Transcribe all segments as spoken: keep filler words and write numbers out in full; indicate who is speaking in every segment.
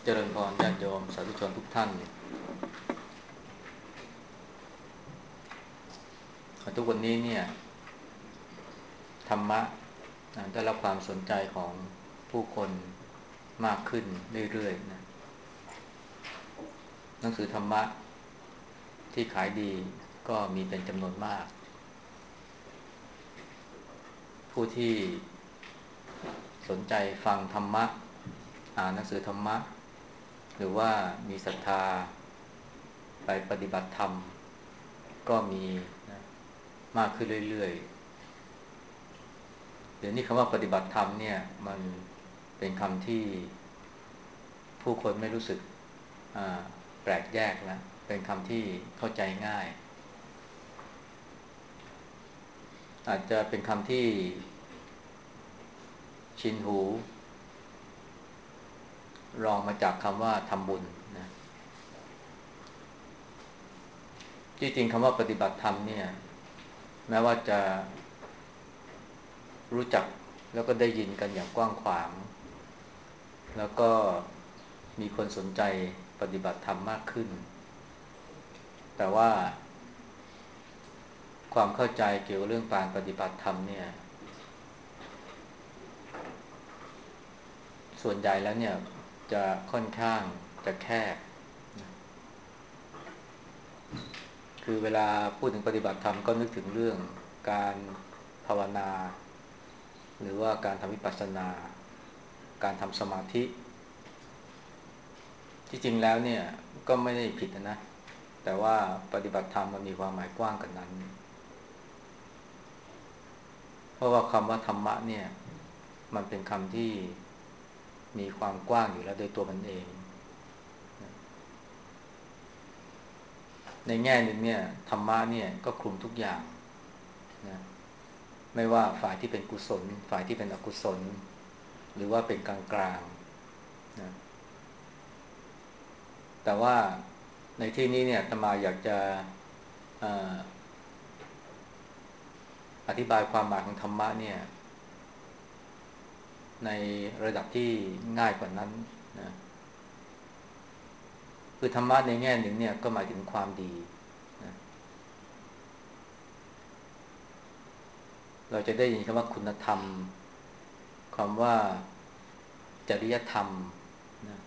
Speaker 1: เจริญพรญาติโยมสาธุชนทุกท่านทุกวันนี้เนี่ยธรรมะได้รับความสนใจของผู้คนมากขึ้นเรื่อยๆนะหนังสือธรรมะที่ขายดีก็มีเป็นจำนวนมากผู้ที่สนใจฟังธรรมะอ่านหนังสือธรรมะหรือว่ามีศรัทธาไปปฏิบัติธรรมก็มีนะมากขึ้นเรื่อยๆเดี๋ยวนี้คำว่าปฏิบัติธรรมเนี่ยมันเป็นคำที่ผู้คนไม่รู้สึกแปลกแยกแล้วเป็นคำที่เข้าใจง่ายอาจจะเป็นคำที่ชินหูรองมาจากคำว่าทำบุญนะที่จริงคำว่าปฏิบัติธรรมเนี่ยแม้ว่าจะรู้จักแล้วก็ได้ยินกันอย่างกว้างขวางแล้วก็มีคนสนใจปฏิบัติธรรมมากขึ้นแต่ว่าความเข้าใจเกี่ยวกับเรื่องการปฏิบัติธรรมเนี่ยส่วนใหญ่แล้วเนี่ยจะค่อนข้างจะแคบคือเวลาพูดถึงปฏิบัติธรรมก็นึกถึงเรื่องการภาวนาหรือว่าการทำวิปัสสนาการทำสมาธิที่จริงแล้วเนี่ยก็ไม่ได้ผิดนะแต่ว่าปฏิบัติธรรมมันมีความหมายกว้างกว่านั้นเพราะว่าคำว่าธรรมะเนี่ยมันเป็นคำที่มีความกว้างอยู่แล้วโดยตัวมันเองในแง่หนึ่งเนี่ยธรรมะเนี่ยก็คลุมทุกอย่างนะไม่ว่าฝ่ายที่เป็นกุศลฝ่ายที่เป็นอกุศลหรือว่าเป็นกลางๆนะแต่ว่าในที่นี้เนี่ยอาตมาอยากจะอธิบายความหมายของธรรมะเนี่ยในระดับที่ง่ายกว่านั้นนะคือธรรมะในแง่หนึ่งเนี่ยก็หมายถึงความดีนะเราจะได้ยินคำว่าคุณธรรมคำว่าจริยธรรมนะ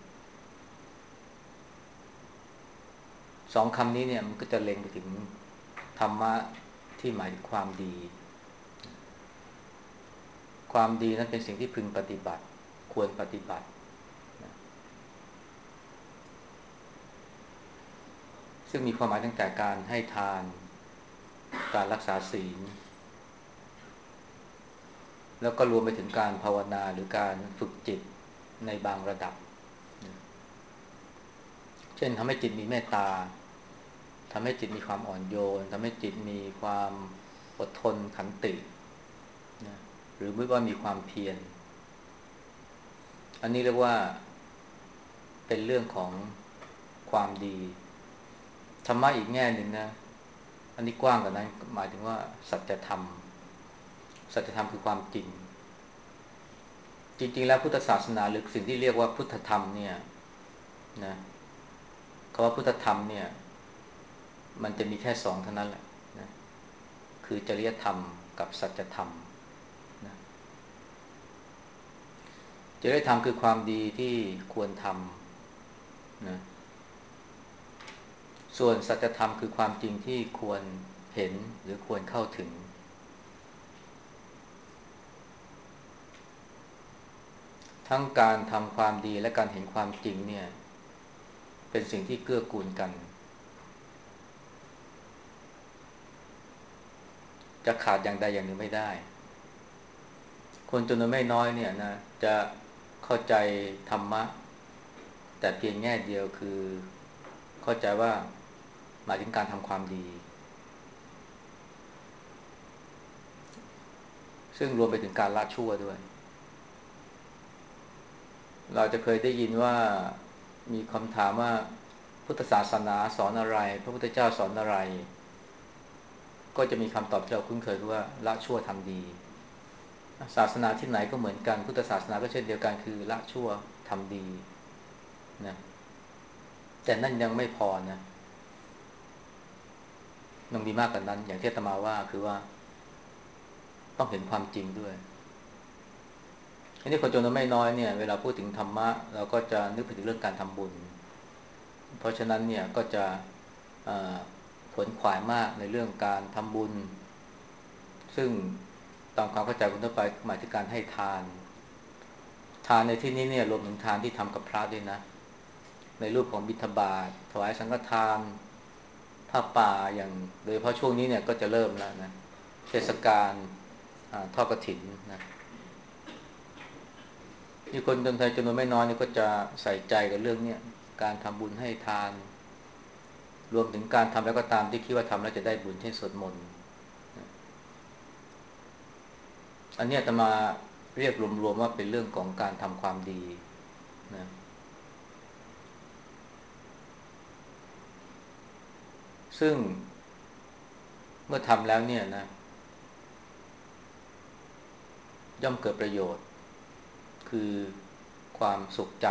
Speaker 1: สองคำนี้เนี่ยมันก็จะเล็งไปถึงธรรมะที่หมายถึงความดีความดีนั้นเป็นสิ่งที่พึงปฏิบัติควรปฏิบัตินะซึ่งมีความหมายตั้งแต่การให้ทานการรักษาศีลแล้วก็รวมไปถึงการภาวนาหรือการฝึกจิตในบางระดับเช่นทำให้จิตมีเมตตาทำให้จิตมีความอ่อนโยนทำให้จิตมีความอดทนขันตินะหรือไม่ว่ามีความเพียรอันนี้เรียกว่าเป็นเรื่องของความดีธรรมะอีกแง่หนึ่งนะอันนี้กว้างกว่านั้นหมายถึงว่าสัจธรรมสัจธรรมคือความจริงจริงๆแล้วพุทธศาสนาหรือสิ่งที่เรียกว่าพุทธธรรมเนี่ยนะคำว่าพุทธธรรมเนี่ยมันจะมีแค่สองเท่านั้นแหละนะคือจริยธรรมกับสัจธรรมนะจริยธรรมคือความดีที่ควรทำนะส่วนสัจธรรมคือความจริงที่ควรเห็นหรือควรเข้าถึงทั้งการทำความดีและการเห็นความจริงเนี่ยเป็นสิ่งที่เกื้อกูลกันจะขาดอย่างใดอย่างหนึ่งไม่ได้คนจำนวนไม่น้อยเนี่ยนะจะเข้าใจธรรมะแต่เพียงแง่เดียวคือเข้าใจว่าหมายถึงการทำความดีซึ่งรวมไปถึงการละชั่วด้วยเราจะเคยได้ยินว่ามีคำถามว่าพุทธศาสนาสอนอะไรพระพุทธเจ้าสอนอะไรก็จะมีคำตอบที่เราคุ้นเคยคือว่าละชั่วทำดีศาสนาที่ไหนก็เหมือนกันพุทธศาสนาก็เช่นเดียวกันคือละชั่วทำดีนะแต่นั่นยังไม่พอนะยังมีมากกว่านั้นอย่างที่อาตมาว่าคือว่าต้องเห็นความจริงด้วยอันนี้คนจำนวนไม่น้อยเนี่ยเวลาพูดถึงธรรมะเราก็จะนึกถึงเรื่องการทำบุญเพราะฉะนั้นเนี่ยก็จะขวนขวายมากในเรื่องการทำบุญซึ่งตามความเข้าใจคนทั่วไปหมายถึงการให้ทานทานในที่นี้เนี่ยรวมถึงทานที่ทำกับพระด้วยนะในรูปของบิณฑบาตถวายสังฆทานผ้าป่าอย่างโดยเฉพาะช่วงนี้เนี่ยก็จะเริ่มแล้วนะเทศกาลทอดกฐินนะมีคนคนไทยจำนวนไม่น้อยนี่ก็จะใส่ใจกับเรื่องเนี้ยการทำบุญให้ทานรวมถึงการทำแล้วก็ตามที่คิดว่าทำแล้วจะได้บุญเช่นสวดมนต์อันนี้อาตมาเรียกรวมๆว่าเป็นเรื่องของการทำความดีนะซึ่งเมื่อทำแล้วเนี่ยนะย่อมเกิดประโยชน์คือความสุขใจ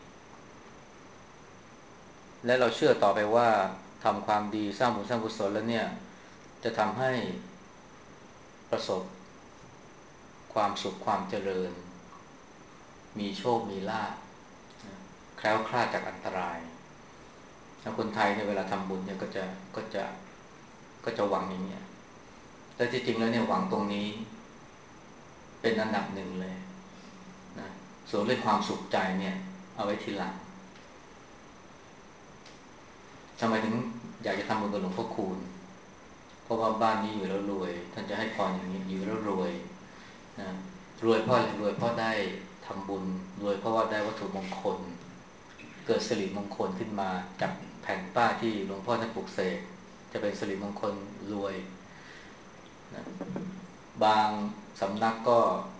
Speaker 1: และเราเชื่อต่อไปว่าทำความดีสร้างบุญสร้างกุศลแล้วเนี่ยจะทำให้ประสบความสุขความเจริญมีโชคมีลาภแคล้วคลาดจากอันตรายแล้วคนไทยในเวลาทำบุญเนี่ยก็จะก็จะก็จะหวังอย่างเนี้ยแต่ที่จริงแล้วเนี่ยหวังตรงนี้เป็นอันดับหนึ่งเลยนะส่วนเรื่องความสุขใจเนี่ยเอาไว้ทีหลังทำไมถึงอยากจะทำบุญกับหลวงพ่อคูณเพราะว่าบ้านนี้อยู่แล้วรวยท่านจะให้พรอย่างนี้อยู่แล้วรวยนะรวยเพราะอะไรรวยเพราะได้ทำบุญรวยเพราะว่าได้วัตถุมงคลเกิดสิริมงคลขึ้นมาจากแผ่นป้ายที่หลวงพ่อท่านปลุกเสกจะเป็นสิริมงคลรวยนะบางสำนักก็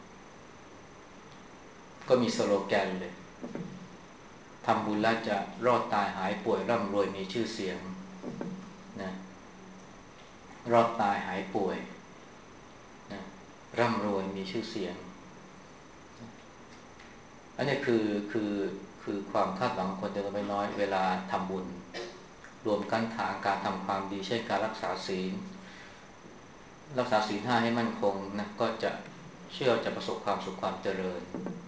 Speaker 1: ก็มีสโลแกนเลยทำบุญแล้วจะรอดตายหายป่วยร่ำรวยมีชื่อเสียงนะรอดตายหายป่วยนะร่ำรวยมีชื่อเสียงอันนี้คือคือคือความคาดหวังของคนจำนวนไม่น้อยเวลาทำบุญรวมกันทางการทำความดีเช่นการรักษาศีลรักษาศีลห้าให้มั่นคงนะก็จะเชื่อจะประสบความสุขความเจริญ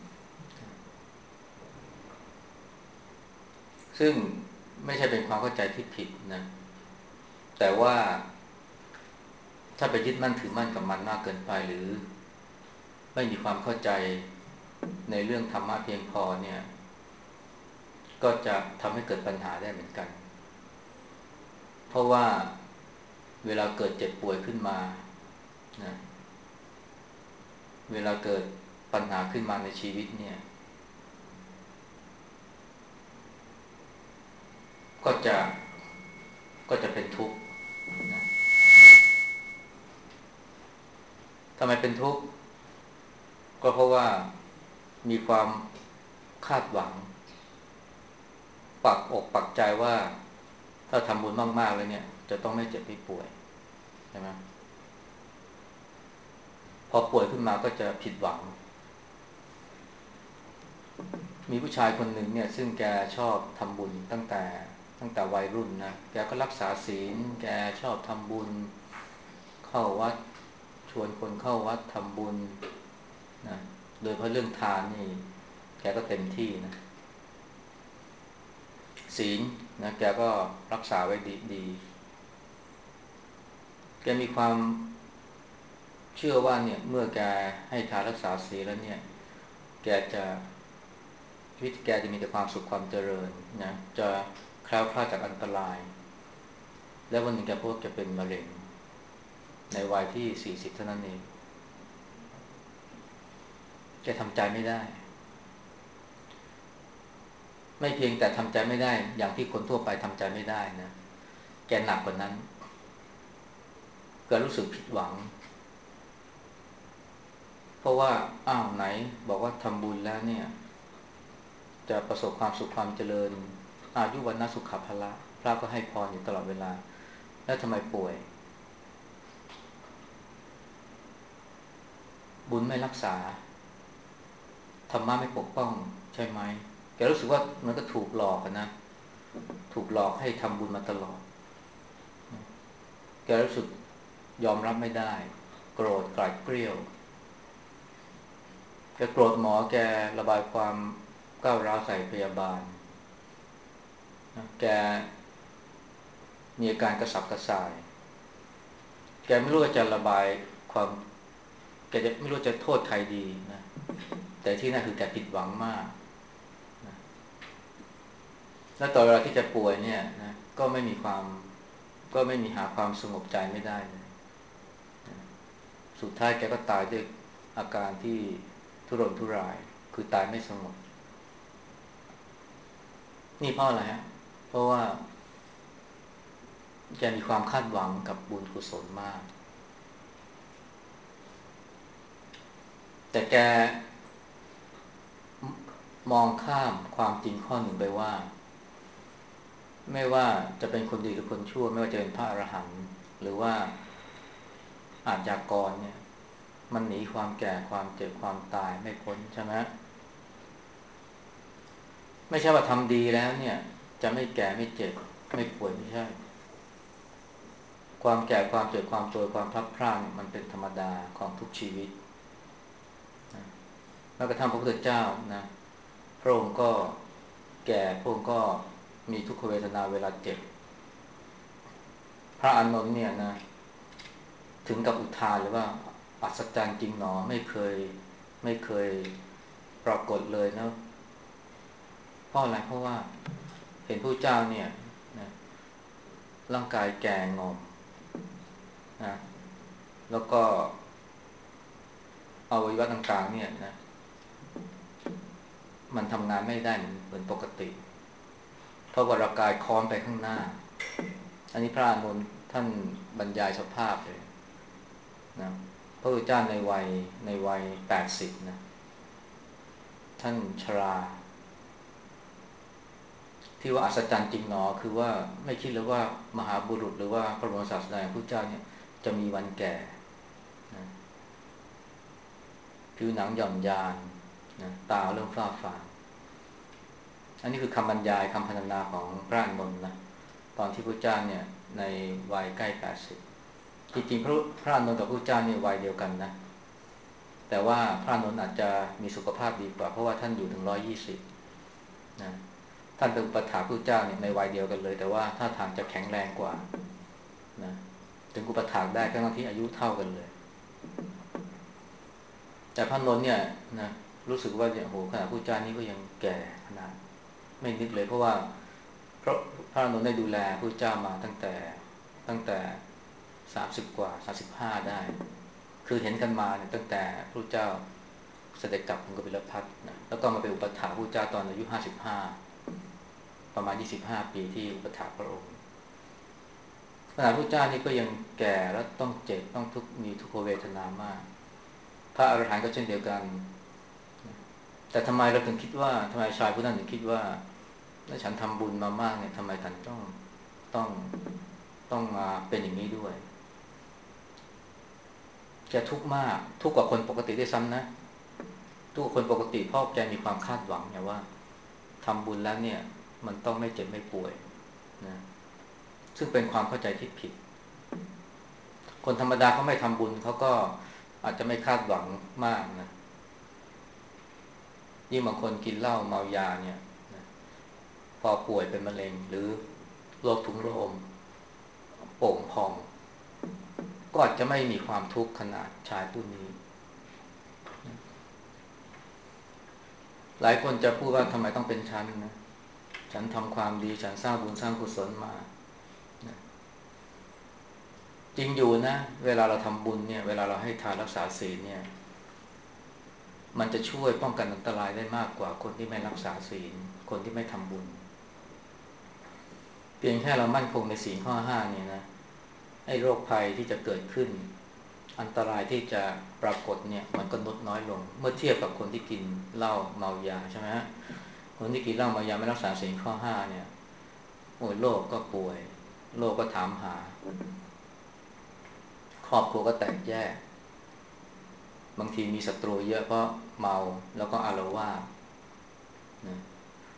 Speaker 1: ซึ่งไม่ใช่เป็นความเข้าใจที่ผิดนะแต่ว่าถ้าไปยึดมั่นถือมั่นกับมันมากเกินไปหรือไม่มีความเข้าใจในเรื่องธรรมะเพียงพอเนี่ยก็จะทำให้เกิดปัญหาได้เหมือนกันเพราะว่าเวลาเกิดเจ็บป่วยขึ้นมานะเวลาเกิดปัญหาขึ้นมาในชีวิตเนี่ยก็จะก็จะเป็นทุกข์นะทำไมเป็นทุกข์ก็เพราะว่ามีความคาดหวังปักอกปักใจว่าถ้าทำบุญมากๆแล้วเนี่ยจะต้องไม่เจ็บไม่ป่วยใช่ไหมพอป่วยขึ้นมาก็จะผิดหวังมีผู้ชายคนหนึ่งเนี่ยซึ่งแกชอบทำบุญตั้งแต่ตั้งแต่วัยรุ่นนะแกก็รักษาศีลแกชอบทำบุญเข้าวัดชวนคนเข้าวัดทำบุญนะโดยเพราะเรื่องทานนี่แกก็เต็มที่นะศีลนะแกก็รักษาไว้ดีดีแกมีความเชื่อว่าเนี่ยเมื่อแกให้ทานรักษาศีลแล้วเนี่ยแกจะชีวิตแกจะมีแต่ความสุขความเจริญนะจะแคล้วคลาดจากอันตรายแล้ววันหนึ่งแกพบว่าแกเป็นมะเร็งในวัยที่สี่สิบเท่านั้นเองแกทำใจไม่ได้ไม่เพียงแต่ทำใจไม่ได้อย่างที่คนทั่วไปทำใจไม่ได้นะแกหนักกว่านั้นแกรู้สึกผิดหวังเพราะว่าอ้าวไหนบอกว่าทำบุญแล้วเนี่ยจะประสบความสุขความเจริญอายุวันนสุขภละพระก็ให้พรอยู่ตลอดเวลาแล้วทำไมป่วยบุญไม่รักษาธรรมะไม่ปกป้องใช่ไหมแกรู้สึกว่ามันก็ถูกหลอกนะถูกหลอกให้ทำบุญมาตลอดแกรู้สึกยอมรับไม่ได้โกรธกลาดเกลี้ยวแกโกรธหมอแกระบายความก้าวร้าวใส่พยาบาลแกมีอาการกระสับกระส่ายแกไม่รู้ว่าจะระบายความแกจะไม่รู้จะโทษใครดีนะแต่ที่นั่นคือแกผิดหวังมากนะและต่อเวลาที่แกป่วยเนี่ยนะก็ไม่มีความก็ไม่มีหาความสงบใจไม่ได้เลยสุดท้ายแกก็ตายด้วยอาการที่ทุรนทุรายคือตายไม่สงบนี่เพราะอะไรฮะเพราะว่าแกมีความคาดหวังกับบุญกุศลมากแต่แกมองข้ามความจริงข้อหนึ่งไปว่าไม่ว่าจะเป็นคนดีหรือคนชั่วไม่ว่าจะเป็นพระอรหันต์หรือว่าอาชญากรเนี่ยมันหนีความแก่ความเจ็บความตายไม่พ้นใช่ไหมไม่ใช่ว่าทำดีแล้วเนี่ยจะไม่แก่ไม่เจ็บไม่ป่วยไม่ใช่ความแก่ความเจ็บความป่วยความพลัดพรากเนี่ยมันเป็นธรรมดาของทุกชีวิตแม้กระทั่งพระพุทธเจ้านะพระองค์ก็แก่พระองค์ก็มีทุกขเวทนาเวลาเจ็บพระอานนท์เนี่ยนะถึงกับอุทานเลยว่าอัศจรรย์จริงหนอไม่เคยไม่เคยปรากฏเลยนะเพราะอะไรเพราะว่าเห็นพระเจ้าเนี่ยนะร่างกายแก่งอมนะแล้วก็อวัยวะต่างๆเนี่ยนะมันทำงานไม่ได้เหมือนเหมือนปกติเพราะว่าร่างกายค้อนไปข้างหน้าอันนี้พระอานนท์ท่านบรรยายสภาพเลยนะพระพุทธเจ้าในวัยในวัยแปดสิบนะท่านชราที่ว่าอัศจรรย์จริงหนอคือว่าไม่คิดเลยว่ามหาบุรุษหรือว่าพระบรมศาสดาพระพุทธเจ้าเนี่ยจะมีวันแก่นะผิวหนังหย่อนยานนะตาเริ่มฝ้าฟางอันนี้คือคำบรรยายคำพรรณนาของพระอานนท์นะตอนที่พระเจ้าเนี่ยในวัยใกล้แปดสิบจริงๆพระพระอานนท์กับพระเจ้าเนี่ยวัยเดียวกันนะแต่ว่าพระอานนท์อาจจะมีสุขภาพดีกว่าเพราะว่าท่านอยู่ถึงร้อยยี่สิบนะท่านเป็นอุปถากพระเจ้าเนี่ยในวัยเดียวกันเลยแต่ว่าท่าทางจะแข็งแรงกว่านะถึงอุปถากได้ทั้งที่อายุเท่ากันเลยแต่พระนนท์เนี่ยนะรู้สึกว่าเนี่ยโหขนาดพระเจ้านี่ก็ยังแก่ขนาดไม่นึกเลยเพราะว่าเพราะพระนนท์ได้ดูแลพระเจ้ามาตั้งแต่ตั้งแต่สามสิบกว่าสามสิบห้าได้คือเห็นกันมาเนี่ยตั้งแต่พระเจ้าเสด็จกลับกรุงกบิลพัสดุนะแล้วก็มาเป็นอุปถากพระเจ้าตอนอายุห้าสิบห้าประมาณยี่สิบห้าปีที่อุปถากพระองค์ขณะพระเจ้านี่ก็ยังแก่แล้วต้องเจ็บต้องทุกมีทุกขเวทนามากพระอรหันต์ก็เช่นเดียวกันแต่ทำไมเราถึงคิดว่าทำไมชายผู้นั้นถึงคิดว่าถ้าฉันทำบุญมามากเนี่ยทำไมฉันต้องต้องต้องมาเป็นอย่างนี้ด้วยแกทุกข์มากทุกข์กว่าคนปกติด้วยซ้ำนะทุกข์กว่าคนปกติเพราะแกมีความคาดหวังไงว่าทำบุญแล้วเนี่ยมันต้องไม่เจ็บไม่ป่วยนะซึ่งเป็นความเข้าใจที่ผิดคนธรรมดาเขาไม่ทำบุญเขาก็อาจจะไม่คาดหวังมากนะยิ่งบางคนกินเหล้าเมายาเนี่ยนะพอป่วยเป็นมะเร็งหรือโรคถุงลมโป่งพองก็อาจจะไม่มีความทุกข์ขนาดชายผู้นี้หลายคนจะพูดว่าทำไมต้องเป็นฉันนะฉันทำความดีฉันสร้างบุญสร้างกุศลมาจริงอยู่นะเวลาเราทำบุญเนี่ยเวลาเราให้ทานรักษาศีลเนี่ยมันจะช่วยป้องกันอันตรายได้มากกว่าคนที่ไม่รักษาศีลคนที่ไม่ทำบุญเพียงแค่เรามั่นคงในศีลข้อห้าเนี่ยนะไอ้โรคภัยที่จะเกิดขึ้นอันตรายที่จะปรากฏเนี่ยมันก็ลดน้อยลงเมื่อเทียบกับคนที่กินเหล้าเมายาใช่ไหมฮะคนที่กินเหล้าเมายาไม่รักษาศีลข้อห้าเนี่ยโอ้ยโรคก็ป่วยโรคก็ถามหาครอบครัวก็แตกแยกบางทีมีศัตรูเยอะเพราะเมาแล้วก็อาละวาดนะ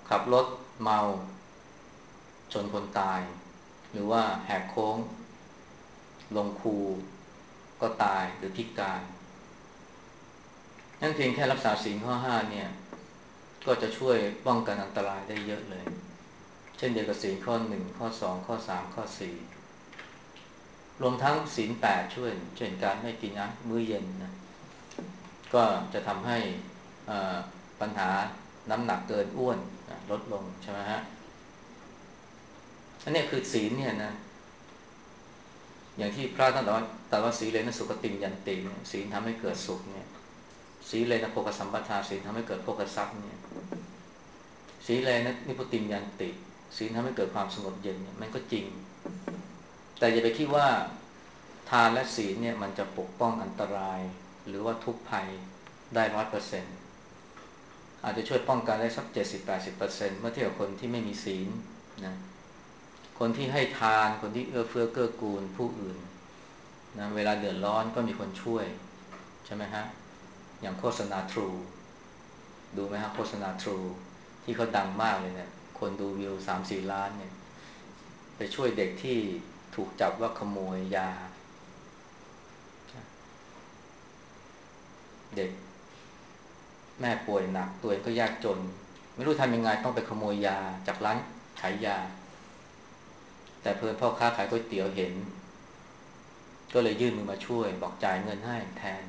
Speaker 1: ขับรถเมาชนคนตายหรือว่าแหกโค้งลงคูก็ตายหรือพิการนั่นเพียงแค่รักษาศีลข้อห้าเนี่ยก็จะช่วยป้องกันอันตรายได้เยอะเลยเช่นเดียวกับศีลข้อหนึ่งข้อสองข้อสามข้อสี่รวมทั้งศีลแปดช่วยเช่นการไม่กินมื้อเย็นนะก็จะทำให้ปัญหาน้ำหนักเกินอ้วนลดลงใช่ไหมฮะอันนี้คือศีลเนี่ยนะอย่างที่พระท่านตรัสว่าตรัสว่าศีเลนะสุขติยันติศีลทำให้เกิดสุขเนี่ยศีเลนะโภคสัมปทาศีลทำให้เกิดโภคทรัพย์เนี่ยศีเลนะนิพพุติยันติศีลทำให้เกิดความสงบเย็นเนี่ยมันก็จริงแต่อย่าไปคิดว่าทานและศีลเนี่ยมันจะปกป้องอันตรายหรือว่าทุกภัยได้ร้อยเปอร์เซ็นต์อาจจะช่วยป้องกันได้สักเจ็ดสิบแปดสิบเปอร์เซ็นต์เมื่อเทียบกับคนที่ไม่มีศีลนะคนที่ให้ทานคนที่เอื้อเฟื้อเกื้อกูลผู้อื่นนะเวลาเดือดร้อนก็มีคนช่วยใช่ไหมฮะอย่างโฆษณาทรูดูไหมฮะโฆษณาทรูที่เขาดังมากเลยเนี่ยคนดูวิวสามสี่ล้านเนี่ยไปช่วยเด็กที่ถูกจับว่าขโมยยาเด็กแม่ป่วยหนักตัวเองก็ยากจนไม่รู้ทำยังไงต้องไปขโมยยาจากร้านขายยาแต่เพื่อนพ่อค้าขายก๋วยเตี๋ยวเห็นก็เลยยื่นมือมาช่วยบอกจ่ายเงินให้แทน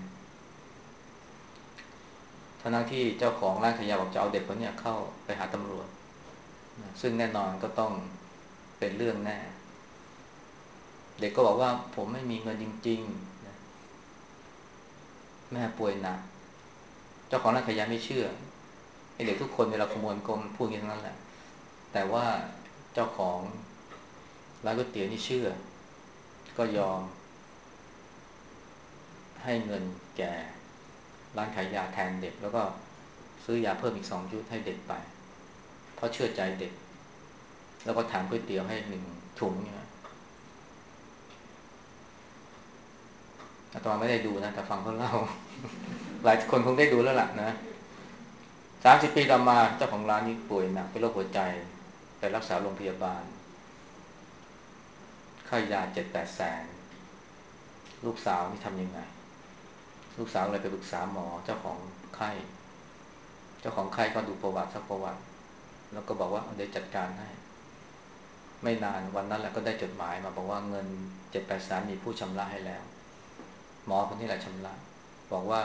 Speaker 1: ทั้งที่เจ้าของร้านขายยาบอกจะเอาเด็กคนนี้เข้าไปหาตำรวจซึ่งแน่นอนก็ต้องเป็นเรื่องแน่เด็กก็บอกว่าผมไม่มีเงินจริงๆแม่ป่วยหนักเจ้าของร้านขายยาไม่เชื่อไอ้เด็กทุกคนเวลาขโมยก็พูดอย่างนั้นแหละแต่ว่าเจ้าของร้านก๋วยเตี๋ยวนี่เชื่อก็ยอมให้เงินแก่ร้านขายยาแทนเด็กแล้วก็ซื้อยาเพิ่มอีกสองชุดให้เด็กไปเพราะเชื่อใจเด็กแล้วก็ถามก๋วยเตี๋ยวให้หนึ่งถุงเนี่ยอาตมาไม่ได้ดูนะแต่ฟังเขาเล่าหลายคนคงได้ดูแล้วล่ะนะสามสิบปีต่อมาเจ้าของร้านนี้ป่วยหนักเป็นโรคหัวใจไปรักษาโรงพยาบาลค่ายาเจ็ดแปดแสนลูกสาวนี่ทำยังไงลูกสาวเลยไปปรึกษาหมอเจ้าของไข้เจ้าของไข้ก็ดูประวัติสักประวัติแล้วก็บอกว่าเดี๋ยวจัดการให้ไม่นานวันนั้นแหละก็ได้จดหมายมาบอกว่าเงินเจ็ดแปดแสนมีผู้ชำระให้แล้วหมอคนนี้แหละชำระบอกว่า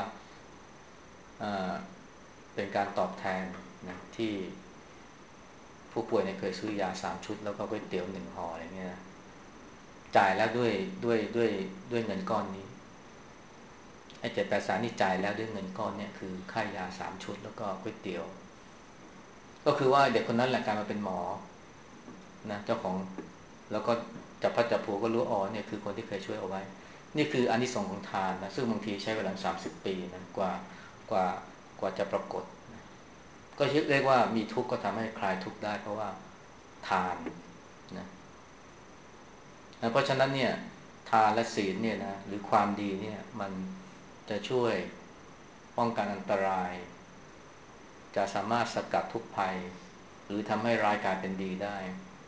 Speaker 1: เป็นการตอบแทนนะที่ผู้ป่วยเนี่ยเคยซื้อยาสามชุดแล้วก็ก๋วยเตี๋ยวหนึ่งห่ออะไรเงี้ยจ่ายแล้วด้วยด้วยด้วยด้วยเงินก้อนนี้ไอ้เจ็ดแปดแสนนี่จ่ายแล้วด้วยเงินก้อนเนี่ยคือค่ายาสามชุดแล้วก็ก๋วยเตี๋ยวก็คือว่าเด็กคนนั้นแหละกลายมาเป็นหมอนะเจ้าของแล้วก็จับพัดจับผูก็รู้อ๋อเนี่ยคือคนที่เคยช่วยเอาไว้นี่คืออานิสงส์ของทานนะซึ่งบางทีใช้เวลาสามสิบปีนะกว่ากว่ากว่าจะปรากฏนะก็เรียกว่ามีทุกข์ก็ทำให้คลายทุกข์ได้เพราะว่าทานนะเพราะฉะนั้นเนี่ยทานและศีลเนี่ยนะหรือความดีเนี่ยมันจะช่วยป้องกันอันตรายจะสามารถสกัดทุกภัยหรือทำให้ร้ายกลายเป็นดีได้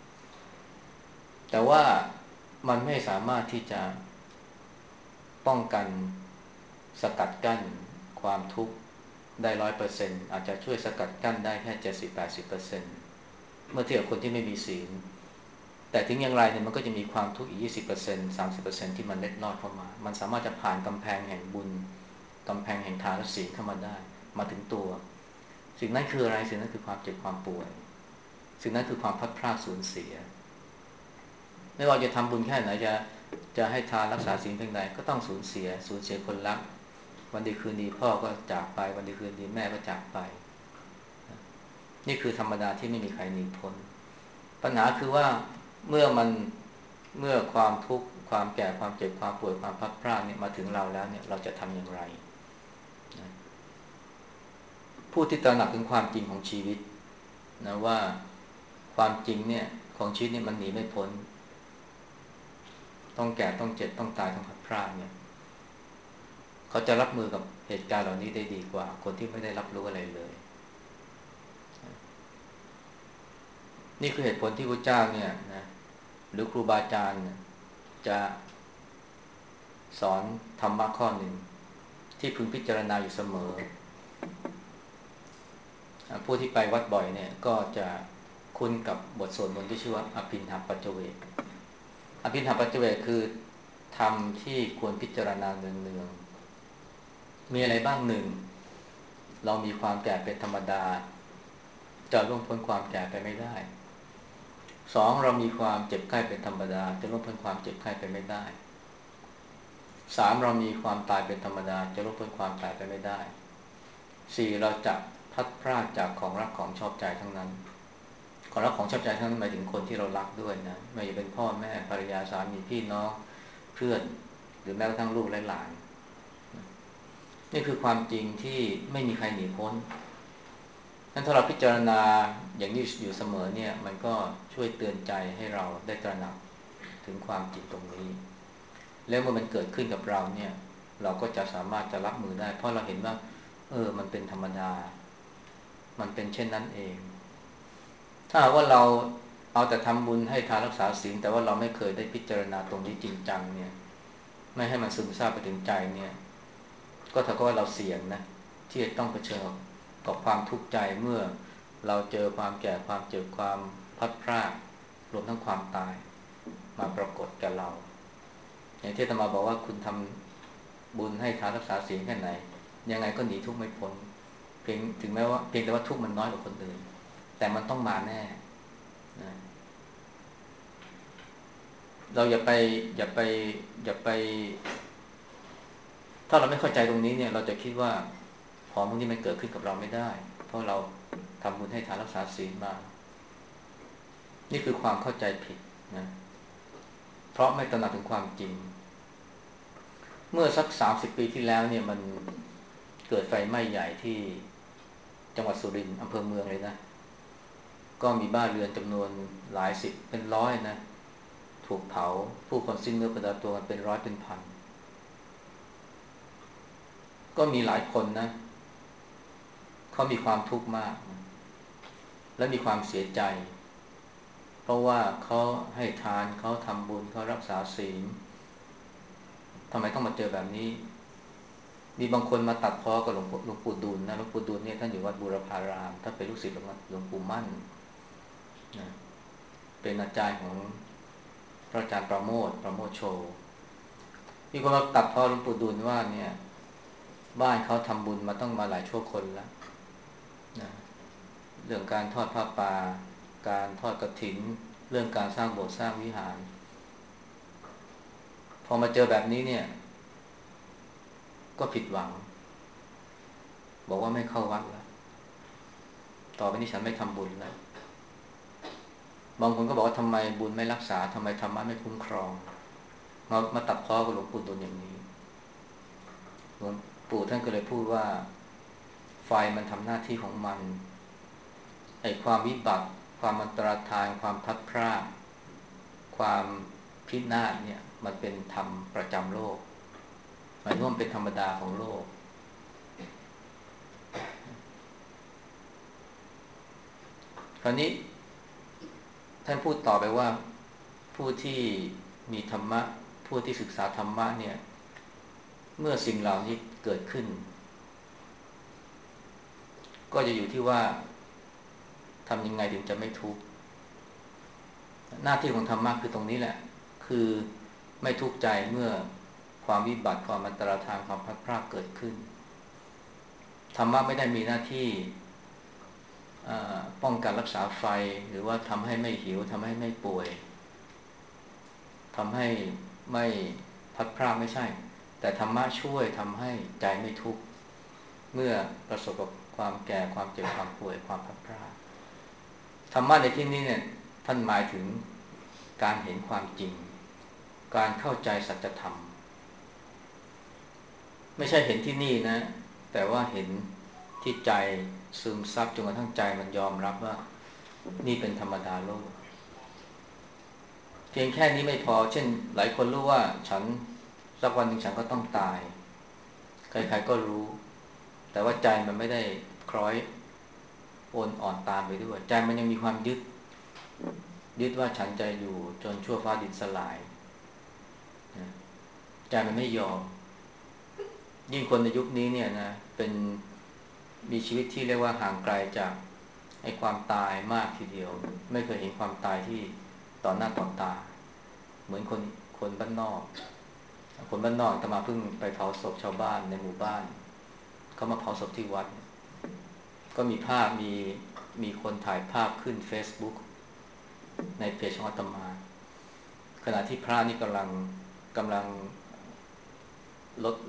Speaker 1: แต่ว่ามันไม่สามารถที่จะป้องกันสกัดกั้นความทุกข์ได้ร้อยเปอร์เซ็นต์อาจจะช่วยสกัดกั้นได้แค่เจ็ดสิบแปดสิบเปอร์เซ็นต์เมื่อเทียบกับคนที่ไม่มีศีลแต่ถึงอย่างไรเนี่ยมันก็จะมีความทุกข์อีกยี่สิบเปอร์เซ็นต์สามสิบเปอร์เซ็นต์ที่มันเล็ดลอดเข้ามามันสามารถจะผ่านกำแพงแห่งบุญกำแพงแห่งทานและศีลเข้ามาได้มาถึงตัวสิ่งนั้นคืออะไรสิ่งนั้นคือความเจ็บความป่วยสิ่งนั้นคือความพลัดพรากสูญเสียไม่ว่าจะทำบุญแค่ไหนจะจะให้ทานรักษาศีลเพียงใดก็ต้องสูญเสียสูญเสียคนรักวันดีคืนดีพ่อก็จากไปวันดีคืนดีแม่ก็จากไปนี่คือธรรมดาที่ไม่มีใครหนีพ้นปัญหาคือว่าเมื่อมันเมื่อความทุกข์ความแก่ความเจ็บความป่วยความพลัดพรากเนี่ยมาถึงเราแล้วเนี่ยเราจะทำอย่างไรผู้ที่ตระหนักถึงความจริงของชีวิตนะว่าความจริงเนี่ยของชีวิตเนี่ยมันหนีไม่พ้นต้องแก่ต้องเจ็บต้องตายต้องพลัดพรากเนี่ยเขาจะรับมือกับเหตุการณ์เหล่านี้ได้ดีกว่าคนที่ไม่ได้รับรู้อะไรเลยนี่คือเหตุผลที่พระเจ้าเนี่ยนะหรือครูบาอาจารย์จะสอนธรรมะข้อหนึ่งที่พึงพิจารณาอยู่เสมอผู้ที่ไปวัดบ่อยเนี่ยก็จะคุ้นกับบทสวดมนต์ที่ชื่อว่าอภินหปัจจเวกอภินหปัจจเวกคือธรรมที่ควรพิจารณาเนืองๆมีอะไรบ้างหนึ่งเรามีความแก่เป็นธรรมดาจะล่วงพ้นความแก่ไปไม่ได้สองเรามีความเจ็บไข้เป็นธรรมดาจะล่วงพ้นความเจ็บไข้ไปไม่ได้สามเรามีความตายเป็นธรรมดาจะล่วงพ้นความตายไปไม่ได้สี่เราจะพัดพรากจากของรักของชอบใจทั้งนั้นของรักของชอบใจทั้งนั้นหมายถึงคนที่เรารักด้วยนะไม่ว่าจะเป็นพ่อแม่ภรรยาสามีพี่น้องเพื่อนหรือแม้กระทั่งลูกและหลานนี่คือความจริงที่ไม่มีใครหนีพ้นนั้นถ้าเราพิจารณาอย่างนี้อยู่เสมอเนี่ยมันก็ช่วยเตือนใจให้เราได้ตระหนักถึงความจริงตรงนี้แล้วเมื่อมันเกิดขึ้นกับเราเนี่ยเราก็จะสามารถจะรับมือได้เพราะเราเห็นว่าเออมันเป็นธรรมดามันเป็นเช่นนั้นเองถ้าหากว่าเราเอาแต่ทำบุญให้ทานรักษาศีลแต่ว่าเราไม่เคยได้พิจารณาตรงนี้จริงจังเนี่ยไม่ให้มันซึมซาบไปถึงใจเนี่ยก็เท่ากับว่าเราเสี่ยงนะที่จะต้องเผชิญกับความทุกข์ใจเมื่อเราเจอความแก่ความเจ็บความพลัดพรากรวมทั้งความตายมาปรากฏกับเราอย่างที่อาตมาบอกว่าคุณทำบุญให้ทานรักษาศีลแค่ไหนยังไงก็หนีทุกข์ไม่พ้นเพียงถึงแม้ว่าเพียงแต่ว่าทุกข์มันน้อยกว่าคนอื่นแต่มันต้องมาแน่นะเราอย่าไปอย่าไปอย่าไปถ้าเราไม่เข้าใจตรงนี้เนี่ยเราจะคิดว่าของพวกนี้มันเกิดขึ้นกับเราไม่ได้เพราะเราทำบุญให้ทานรักษาศีลมานี่คือความเข้าใจผิดนะเพราะไม่ตระหนักถึงความจริงเมื่อสักสามสิบปีที่แล้วเนี่ยมันเกิดไฟไหม้ใหญ่ที่จังหวัดสุรินทร์อำเภอเมืองเลยนะก็มีบ้านเรือนจำนวนหลายสิบเป็นร้อยนะถูกเผาผู้คนสิ้นเนื้อประดาตัวกันเป็นร้อยเป็นพันก็มีหลายคนนะเขามีความทุกข์มากนะและมีความเสียใจเพราะว่าเขาให้ทานเขาทำบุญเขารักษาศีลทำไมต้องมาเจอแบบนี้มีบางคนมาตัดพ้อกับหลวงปู่หลวงปู่ดูลนะหลวงปู่ดูลเนี่ยท่านอยู่วัดบูรพารามท่านเป็นลูกศิษย์ของหลวงปู่มั่นนะเป็นอาจารย์ของพระอาจารย์ประโมทประโมทโชมีคนมาตัดพ้อหลวงปู่ดูลว่าเนี่ยบ้านเขาทำบุญมาต้องมาหลายชั่วคนแล้วนะเรื่องการทอดผ้าป่าการทอดกฐินเรื่องการสร้างโบสถ์สร้างวิหารพอมาเจอแบบนี้เนี่ยก็ผิดหวังบอกว่าไม่เข้าวัดแล้วต่อไปนี้ฉันไม่ทำบุญแล้วบางคนก็บอกว่าทำไมบุญไม่รักษาทำไมธรรมะไม่คุ้มครองมามาตัดพ้อกับหลวงปู่ดูลอย่างนี้หลวงปู่ท่านก็เลยพูดว่าไฟมันทำหน้าที่ของมันไอ้ความวิบัติความอันตรธานความพลัดพรากความพินาศเนี่ยมันเป็นธรรมประจำโลกหมายถึงว่ามันเป็นธรรมดาของโลกคราวนี้ท่านพูดต่อไปว่าผู้ที่มีธรรมะผู้ที่ศึกษาธรรมะเนี่ยเมื่อสิ่งเหล่านี้เกิดขึ้นก็จะอยู่ที่ว่าทำยังไงถึงจะไม่ทุกข์หน้าที่ของธรรมะคือตรงนี้แหละคือไม่ทุกข์ใจเมื่อความวิบัติความอันตรธานความพลัดพรากเกิดขึ้นธรรมะไม่ได้มีหน้าที่ป้องกันรักษาไฟหรือว่าทำให้ไม่หิวทำให้ไม่ป่วยทำให้ไม่พลัดพรากไม่ใช่แต่ธรรมะช่วยทำให้ใจไม่ทุกข์เมื่อประสบกับความแก่ความเจ็บความป่วยความพลัดพรากธรรมะในที่นี้เนี่ยท่านหมายถึงการเห็นความจริงการเข้าใจสัจธรรมไม่ใช่เห็นที่นี่นะแต่ว่าเห็นที่ใจซึมซับจนกระทั่งใจมันยอมรับว่านี่เป็นธรรมดาโลกเพียงแค่นี้ไม่พอเช่นหลายคนรู้ว่าฉันสักวันหนึ่งฉันก็ต้องตายใครๆก็รู้แต่ว่าใจมันไม่ได้คล้อยโอนอ่อนตามไปด้วยใจมันยังมีความยึดยึดว่าฉันจะอยู่จนชั่วฟ้าดินสลายนะใจมันไม่ยอมยิ่งคนในยุคนี้เนี่ยนะเป็นมีชีวิตที่เรียกว่าห่างไกลจากไอ้ความตายมากทีเดียวไม่เคยเห็นความตายที่ต่อหน้าต่อตาเหมือนคนคนบ้านนอกคนบ้านนอกอาตมาเพิ่งไปเผาศพชาวบ้านในหมู่บ้านเขามาเผาศพที่วัดก็มีภาพมีมีคนถ่ายภาพขึ้น Facebook ในเพจของอาตมาขณะที่พระนี่กำลังกำลังลด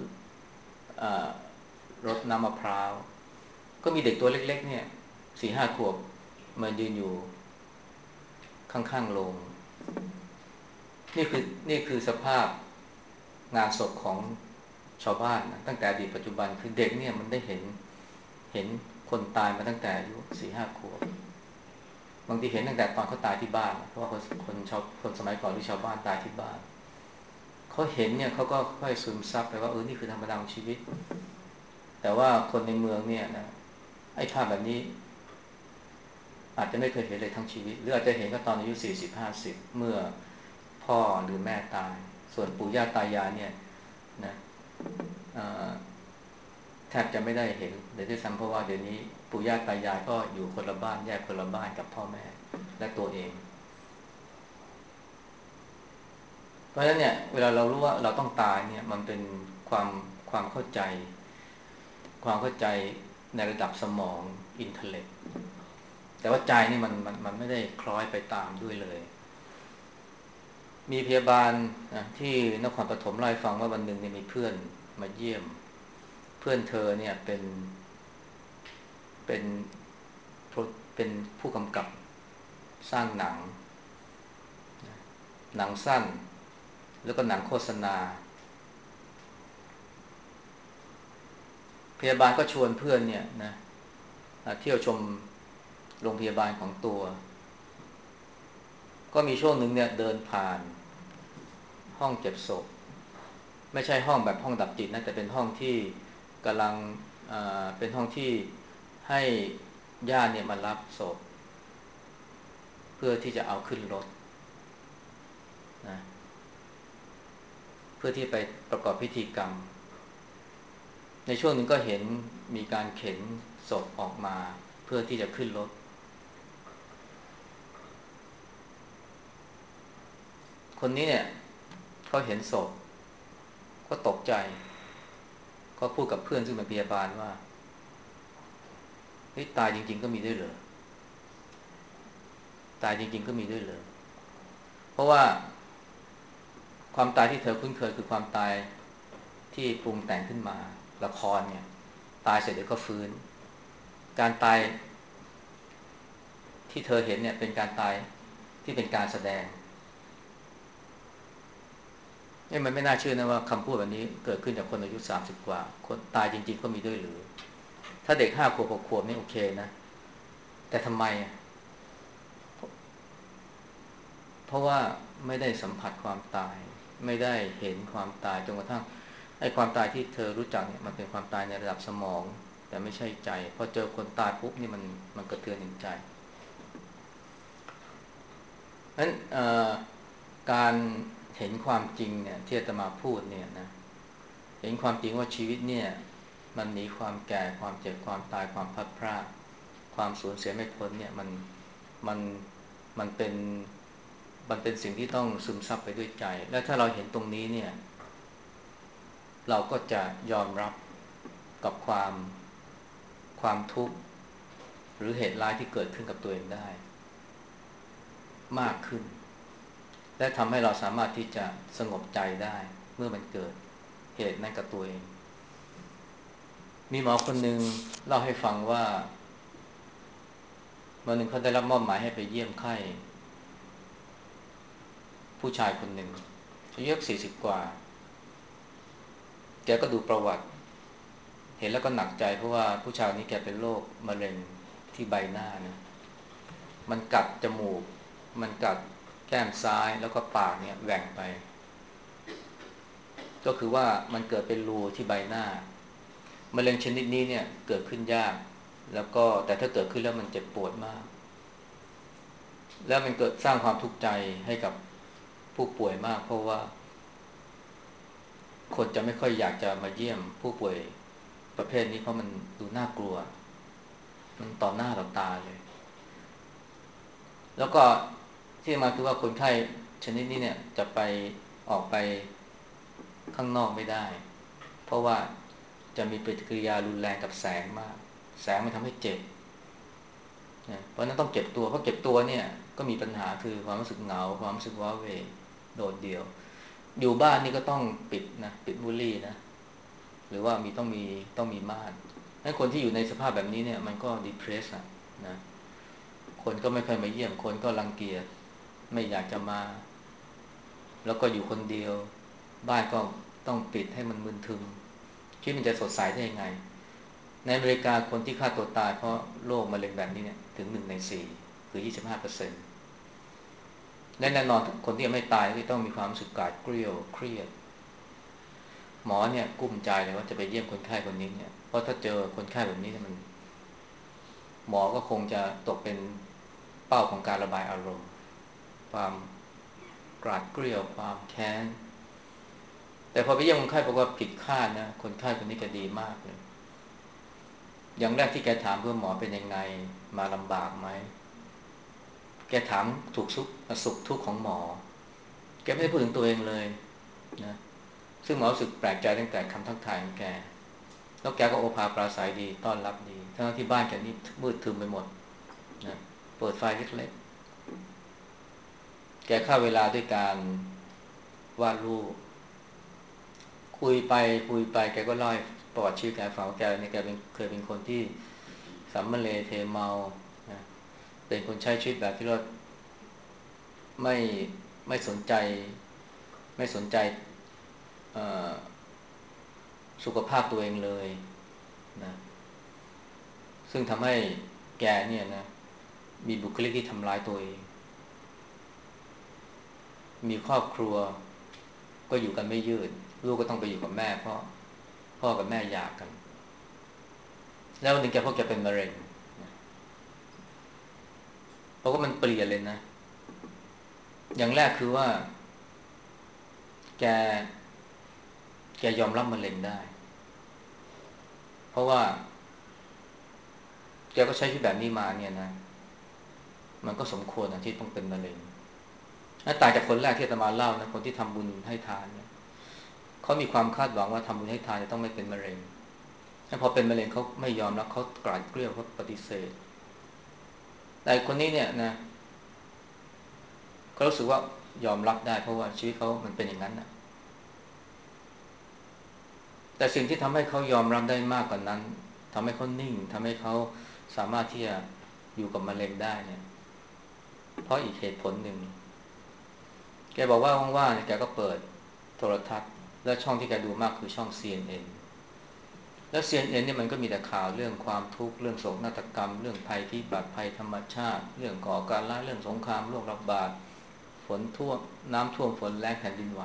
Speaker 1: รดน้ำมะพร้าวก็มีเด็กตัวเล็กๆเนี่ยสี่ห้าขวบมายืนอยู่ข้างๆโรงนี่คือนี่คือสภาพงานศพของชาวบ้านนะตั้งแต่อดีตปัจจุบันคือเด็กเนี่ยมันได้เห็นเห็นคนตายมาตั้งแต่อายุสี่ห้าขวบบางทีเห็นตั้งแต่ตอนเขาตายที่บ้านเพราะว่าคนคนชาวคนสมัยก่อนที่ชาวบ้านตายที่บ้านเขาเห็นเนี่ยเขาก็ค่อยซึมซับไปว่าเออนี่คือธรรมดาของชีวิตแต่ว่าคนในเมืองเนี่ยนะไอ้ภาพแบบนี้อาจจะไม่เคยเห็นเลยทั้งชีวิตหรืออาจจะเห็นก็ตอนอายุสี่สิบห้าสิบเมื่อพ่อหรือแม่ตายส่วนปู่ย่าตายายเนี่ยนะแทบจะไม่ได้เห็นเลยด้วยซ้ำเพราะว่าเดี๋ยวนี้ปู่ย่าตายายก็อยู่คนละบ้านแยกคนละบ้านกับพ่อแม่และตัวเองเพราะฉะนั้นเนี่ยเวลาเรารู้ว่าเราต้องตายเนี่ยมันเป็นความความเข้าใจความเข้าใจในระดับสมองอินเทลเล็กแต่ว่าใจนี่มันมันมันไม่ได้คล้อยไปตามด้วยเลยมีพยาบาลนะที่นครปฐมเล่าให้ฟังว่าวันหนึ่งเนี่ยมีเพื่อนมาเยี่ยมเพื่อนเธอเนี่ยเป็นเป็นเป็นผู้กำกับสร้างหนังหนังสั้นแล้วก็หนังโฆษณาพยาบาลก็ชวนเพื่อนเนี่ยนะเที่ยวชมโรงพยาบาลของตัวก็มีช่วงหนึ่งเนี่ยเดินผ่านห้องเก็บศพไม่ใช่ห้องแบบห้องดับจิตนะแต่เป็นห้องที่กำลังเป็นห้องที่ให้ญาติเนี่ยมารับศพเพื่อที่จะเอาขึ้นรถนะเพื่อที่ไปประกอบพิธีกรรมในช่วงหนึ่งก็เห็นมีการเข็นศพออกมาเพื่อที่จะขึ้นรถคนนี้เนี่ยเขาเห็นศพก็ตกใจก็พูดกับเพื่อนซึ่งเป็นพยาบาลว่าเฮ้ยตายจริงๆก็มีด้วยเหรอตายจริงๆก็มีด้วยเหรอเพราะว่าความตายที่เธอคุ้นเคยคือความตายที่ปรุงแต่งขึ้นมาละครเนี่ยตายเสร็จเดี๋ยวก็ฟื้นการตายที่เธอเห็นเนี่ยเป็นการตายที่เป็นการแสดงนี่มันไม่น่าเชื่อนะว่าคำพูดแบบนี้เกิดขึ้นจากคนอายุสามสิบกว่าคนตายจริงๆก็มีด้วยหรือถ้าเด็กห้าขวบหกขวบนี่โอเคนะแต่ทำไมเพราะว่าไม่ได้สัมผัสความตายไม่ได้เห็นความตายจนกระทั่งไอ้ความตายที่เธอรู้จักเนี่ยมันเป็นความตายในระดับสมองแต่ไม่ใช่ใจพอเจอคนตายปุ๊บนี่มันมันกระเทือนถึงใจนั้นการเห็นความจริงเนี่ยที่อาตมาพูดเนี่ยนะเห็นความจริงว่าชีวิตเนี่ยมันหนีความแก่ความเจ็บความตายความพลัดพรากความสูญเสียไม่พ้นเนี่ยมันมันมันเป็นมันเป็นสิ่งที่ต้องซึมซับไปด้วยใจและถ้าเราเห็นตรงนี้เนี่ยเราก็จะยอมรับกับความความทุกข์หรือเหตุร้ายที่เกิดขึ้นกับตัวเองได้มากขึ้นและทำให้เราสามารถที่จะสงบใจได้เมื่อมันเกิดเหตุนั้นกับตัวเองมีหมอคนหนึ่งเล่าให้ฟังว่าวันหนึ่งเขาได้รับมอบหมายให้ไปเยี่ยมไข้ผู้ชายคนหนึ่งอายุสี่สิบกว่าแกก็ดูประวัติเห็นแล้วก็หนักใจเพราะว่าผู้ชายนี้แกเป็นโรคมะเร็งที่ใบหน้านะมันกัดจมูกมันกัดแก้มซ้ายแล้วก็ปากเนี่ยแหว่งไปก็คือว่ามันเกิดเป็นรูที่ใบหน้ามะเร็งชนิดนี้เนี่ยเกิดขึ้นยากแล้วก็แต่ถ้าเกิดขึ้นแล้วมันเจ็บปวดมากแล้วมันเกิดสร้างความทุกข์ใจให้กับผู้ป่วยมากเพราะว่าคนจะไม่ค่อยอยากจะมาเยี่ยมผู้ป่วยประเภทนี้เพราะมันดูน่ากลัวมันต่อหน้าต่อตาเลยแล้วก็ที่มาคือว่าคนไข้ชนิดนี้เนี่ยจะไปออกไปข้างนอกไม่ได้เพราะว่าจะมีปฏิกิริยารุนแรงกับแสงมากแสงมันทำให้เจ็บนะเพราะนั้นต้องเก็บตัวเพราะเก็บตัวเนี่ยก็มีปัญหาคือความรู้สึกเหงาความรู้สึกว้าเหวโดดเดี่ยวอยู่บ้านนี่ก็ต้องปิดนะปิดบุหรี่นะหรือว่ามีต้องมีต้องมีม่านให้คนที่อยู่ในสภาพแบบนี้เนี่ยมันก็ ดีเพรส อ่ะนะคนก็ไม่ค่อยมาเยี่ยมคนก็รังเกียจไม่อยากจะมาแล้วก็อยู่คนเดียวบ้านก็ต้องปิดให้มันมึนทึมคิดมันจะสดใสได้ยังไงในอเมริกาคนที่ฆ่าตัวตายเพราะโรคมะเร็งแบบนี้เนี่ยถึงหนึ่งในสี่คือยี่สิบห้าเปอร์เซ็นต์และแน่นอนคนที่ยังไม่ตายที่ต้องมีความรู้สึกกาดเกลียวเครียดหมอเนี่ยกุ้มใจเลยว่าจะไปเยี่ยมคนไข้คนนี้เนี่ยเพราะถ้าเจอคนไข้แบบนี้เนี่ยมันหมอก็คงจะตกเป็นเป้าของการระบายอารมณ์ความกราดเกลียวความแค้นแต่พอไปเยี่ยมคนไข้บอกว่าผิดคาดนะคนไข้คนนี้แกดีมากเลยอย่างแรกที่แกถามเพื่อหมอเป็นยังไงมาลำบากไหมแกถามถูกสุขสุขทุกข์ของหมอแกไม่ได้พูดถึงตัวเองเลยนะซึ่งหมอรู้สึกแปลกใจตั้งแต่คำทักทายของแกแล้วแกก็โอภาปราศัยดีต้อนรับดีทั้งที่บ้านแกนี่มืดทึมไปหมดนะเปิดไฟเล็กๆแกฆ่าเวลาด้วยการวาดรูปคุยไปคุยไปแกก็เล่าประวัติชีวิตแกฟังว่าแกเนี่ยแกเป็นเคยเป็นคนที่สัมมาเลเทเมานะเป็นคนใช้ชีวิตแบบที่เราไม่ไม่สนใจไม่สนใจสุขภาพตัวเองเลยนะซึ่งทำให้แกเนี่ยนะมีบุคลิกที่ทำร้ายตัวเองมีครอบครัวก็อยู่กันไม่ยืดลูกก็ต้องไปอยู่กับแม่เพราะพ่อกับแม่หย่ากันแล้ววันหนึ่งแกพบแกเป็นมะเร็งเพราะว่ามันเปลี่ยนเลยนะอย่างแรกคือว่าแกแกยอมรับมะเร็งได้เพราะว่าแกก็ใช้ชีวิตแบบนี้มาเนี่ยนะมันก็สมควรนะที่ต้องเป็นมะเร็งถ้าต่างจากคนแรกที่อาตมาเล่านะคนที่ทำบุญให้ทานเนี่ยเขามีความคาดหวังว่าทำบุญให้ทานจะต้องไม่เป็นมะเร็งแต่พอเป็นมะเร็งเขาไม่ยอมแล้วเขากราดเกลียวเขาปฏิเสธแต่คนนี้เนี่ยนะเขารู้สึกว่ายอมรับได้เพราะว่าชีวิตเขามันเป็นอย่างนั้นนะแต่สิ่งที่ทำให้เขายอมรับได้มากกว่านั้นทำให้เขานิ่งทำให้เขาสามารถที่จะอยู่กับมะเร็งได้เนี่ยเพราะอีกเหตุผลหนึ่งแกบอกว่าว่างๆเนี่ยแกก็เปิดโทรทัศน์และช่องที่แกดูมากคือช่อง ซี เอ็น เอ็น แล้ว ซี เอ็น เอ็น เอ็นเนี่ยมันก็มีแต่ข่าวเรื่องความทุกข์เรื่องโศกนาฏกรรมเรื่องภัยพิบัติภัยธรรมชาติเรื่องก่อการร้ายเรื่องสงครามโรคระบาดฝนท่วมน้ำท่วมฝนแล้งแผ่นดินไหว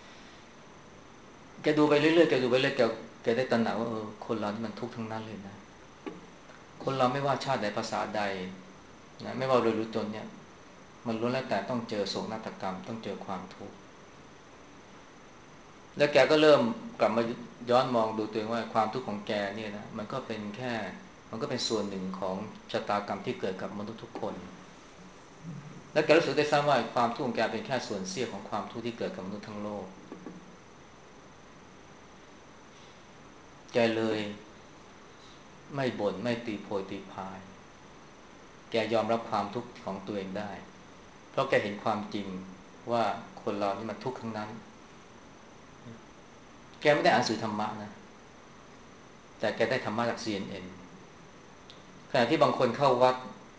Speaker 1: แกดูไปเรื่อยๆแกดูไปเรื่อยๆแกแกได้ตระหนักว่าเออคนเรานี่มันทุกข์ทั้งนั้นเลยนะคนเราไม่ว่าชาติใดภาษาใดนะไม่ว่ารวยหรือจนเนี่ยมันล้วนแล้วแต่ต้องเจอโศกนาฏกรรมต้องเจอความทุกข์แล้วแกก็เริ่มกลับมาย้อนมองดูตัวเองว่าความทุกข์ของแกเนี่ยนะมันก็เป็นแค่มันก็เป็นส่วนหนึ่งของชะตากรรมที่เกิดกับมนุษย์ทุกคนแล้วแกรู้สึกได้ซ้ำว่าความทุกข์ของแกเป็นแค่ส่วนเสี้ยวของความทุกข์ที่เกิดกับมนุษย์ทั้งโลกแกเลยไม่บ่นไม่ตีโพยตีพายแกยอมรับความทุกข์ของตัวเองได้เพราะแกเห็นความจริงว่าคนเรานี่มันทุกข์ทั้งนั้นแกไม่ได้อ่านหนังสือธรรมะนะแต่แกได้ธรรมะจาก ซี เอ็น เอ็น ขณะที่บางคนเข้าวัด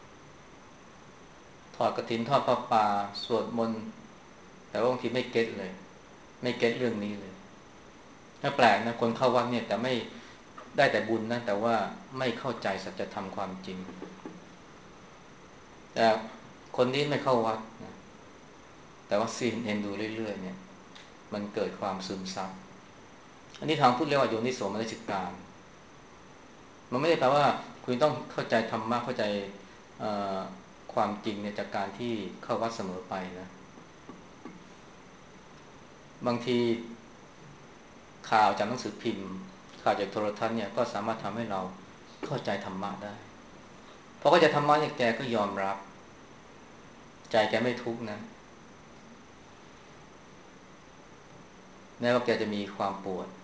Speaker 1: ถอดกฐินทอดผ้าป่าสวดมนต์แต่ว่าบางทีไม่เก็ตเลยไม่เก็ตเรื่องนี้เลยถ้าแปลกนะคนเข้าวัดเนี่ยแต่ไม่ได้แต่บุญนะแต่ว่าไม่เข้าใจสัจธรรมความจริงแต่คนนี้ไม่เข้าวัดนะแต่ว่าซีนเอ็นดูเรื่อยๆเนี่ยมันเกิดความซึมซับอันนี้ทางพูดเรียกว่าโยนิโสมนสิการมันไม่ได้แปลว่าคุณต้องเข้าใจธรรมะเข้าใจความจริงเนี่ยจากการที่เข้าวัดเสมอไปนะบางทีข่าวจากหนังสือพิมพ์ข่าวจากโทรทัศน์เนี่ยก็สามารถทำให้เราเข้าใจธรรมะได้เพราะก็จะธรรมะเนี่ยแกก็ยอมรับใจแกไม่ทุกข์นะแม้ว่าแกจะมีความปวด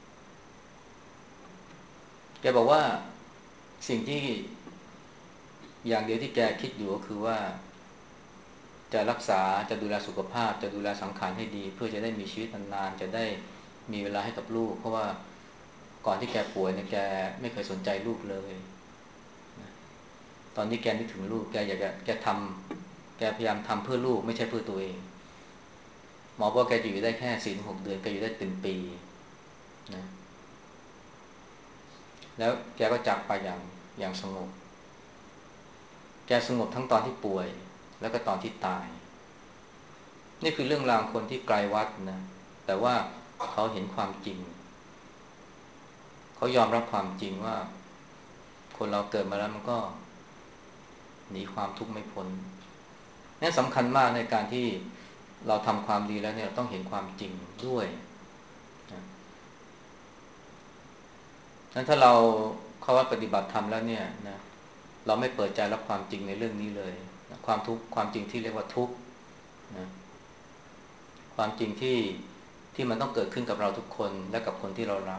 Speaker 1: แกบอกว่าสิ่งที่อย่างเดียวที่แกคิดอยู่ก็คือว่าจะรักษาจะดูแลสุขภาพจะดูแลสังขารให้ดีเพื่อจะได้มีชีวิตนานๆจะได้มีเวลาให้กับลูกเพราะว่าก่อนที่แกป่วยเนี่ยแกไม่เคยสนใจลูกเลยตอนนี้แกนึกถึงลูกแกอยากจะแกทำแกพยายามทำเพื่อลูกไม่ใช่เพื่อตัวเองหมอบอกแกจะอยู่ได้แค่สี่ถึงหกเดือนแกอยู่ได้เป็นปีนะแล้วแกก็จากไปอย่างอย่างสงบแกสงบทั้งตอนที่ป่วยแล้วก็ตอนที่ตายนี่คือเรื่องราวคนที่ไกลวัดนะแต่ว่าเขาเห็นความจริงเขายอมรับความจริงว่าคนเราเกิดมาแล้วมันก็หนีความทุกข์ไม่พ้นนี่สำคัญมากในการที่เราทำความดีแล้วเนี่ยต้องเห็นความจริงด้วยนะนั้นถ้าเราเข้าวัดปฏิบัติธรรมแล้วเนี่ยนะเราไม่เปิดใจรับความจริงในเรื่องนี้เลยนะความทุกข์ความจริงที่เรียกว่าทุกข์นะความจริงที่ที่มันต้องเกิดขึ้นกับเราทุกคนและกับคนที่เรารัก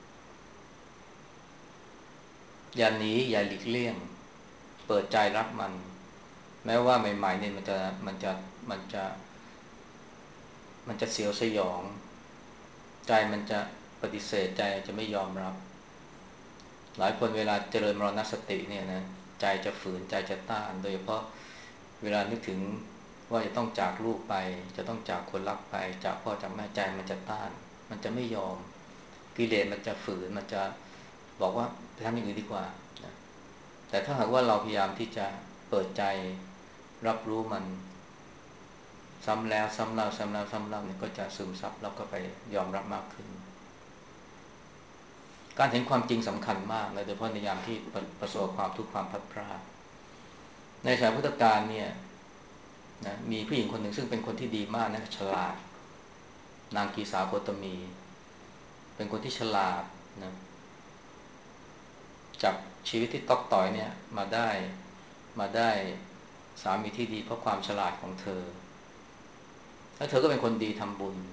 Speaker 1: อย่าหนีอย่าหลีกเลี่ยงเปิดใจรับมันแม้ว่าใหม่ๆเนี่ยมันจะมันจะมันจะมันจะเสียวสยองใจมันจะปฏิเสธใจจะไม่ยอมรับหลายคนเวลาเจริญมรณสติเนี่ยนะใจจะฝืนใจจะต้านโดยเฉพาะเวลานึกถึงว่าจะต้องจากลูกไปจะต้องจากคนรักไปจากพ่อจากแม่ใจมันจะต้านมันจะไม่ยอมกิเลสมันจะฝืนมันจะบอกว่าไปทำอย่างอื่นดีกว่านะแต่ถ้าหากว่าเราพยายามที่จะเปิดใจรับรู้มันซ้ำแล้วซ้ำเล่าซ้ำแล้วซ้ำเล่าเนี่ยก็จะซึมซับแล้วก็ไปยอมรับมากขึ้นการเห็นความจริงสำคัญมากเลยโดยเฉพาะในยามที่ประสบความทุกข์ความพัดพลาดในสมัยพุทธกาลเนี่ยนะมีผู้หญิงคนหนึ่งซึ่งเป็นคนที่ดีมากนะฉลาดนางกีสาโคตมีเป็นคนที่ฉลาดนะจากชีวิตที่ตอกต่อยเนี่ยมาได้มาได้สามีที่ดีเพราะความฉลาดของเธอแล้วเธอก็เป็นคนดีทำบุญ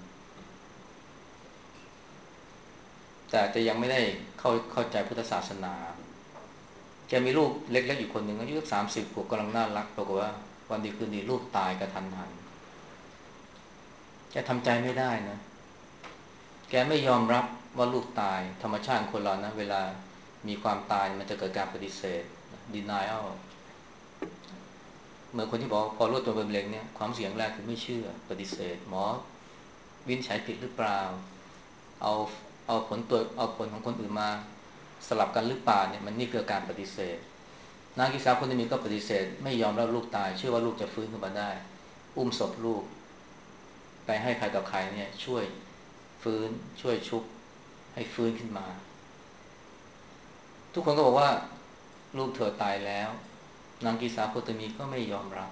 Speaker 1: แต่จะยังไม่ได้เข้าเข้าใจพุทธศาสนาแกมีลูกเล็กๆอยู่คนหนึ่งอายุสามสิบขวบกำลังน่ารักปรากฏว่าวันดีคืนดีลูกตายกระทันหันแกทำใจไม่ได้นะแกไม่ยอมรับว่าลูกตายธรรมชาติคนเรานะเวลามีความตายมันจะเกิดการปฏิเสธ denial เมื่อคนที่บอกพอรู้ตัวเป็นมะเร็งเนี่ยความเสี่ยงแรกคือไม่เชื่อปฏิเสธหมอวินิจฉัยผิดหรือเปล่าเอาเอาผลตัวเอาผลของคนอื่นมาสลับกันหรือเปล่าเนี่ยมันนี่คือการปฏิเสธนางกิสาคนนี้ก็ปฏิเสธไม่ยอมรับลูกตายเชื่อว่าลูกจะฟื้นขึ้นมาได้อุ้มศพลูกไปให้ใครต่อใครเนี่ยช่วยฟื้นช่วยชุบให้ฟื้นขึ้นมาทุกคนก็บอกว่าลูกเธอตายแล้วนางกิสาโคตมีก็ไม่ยอมรับ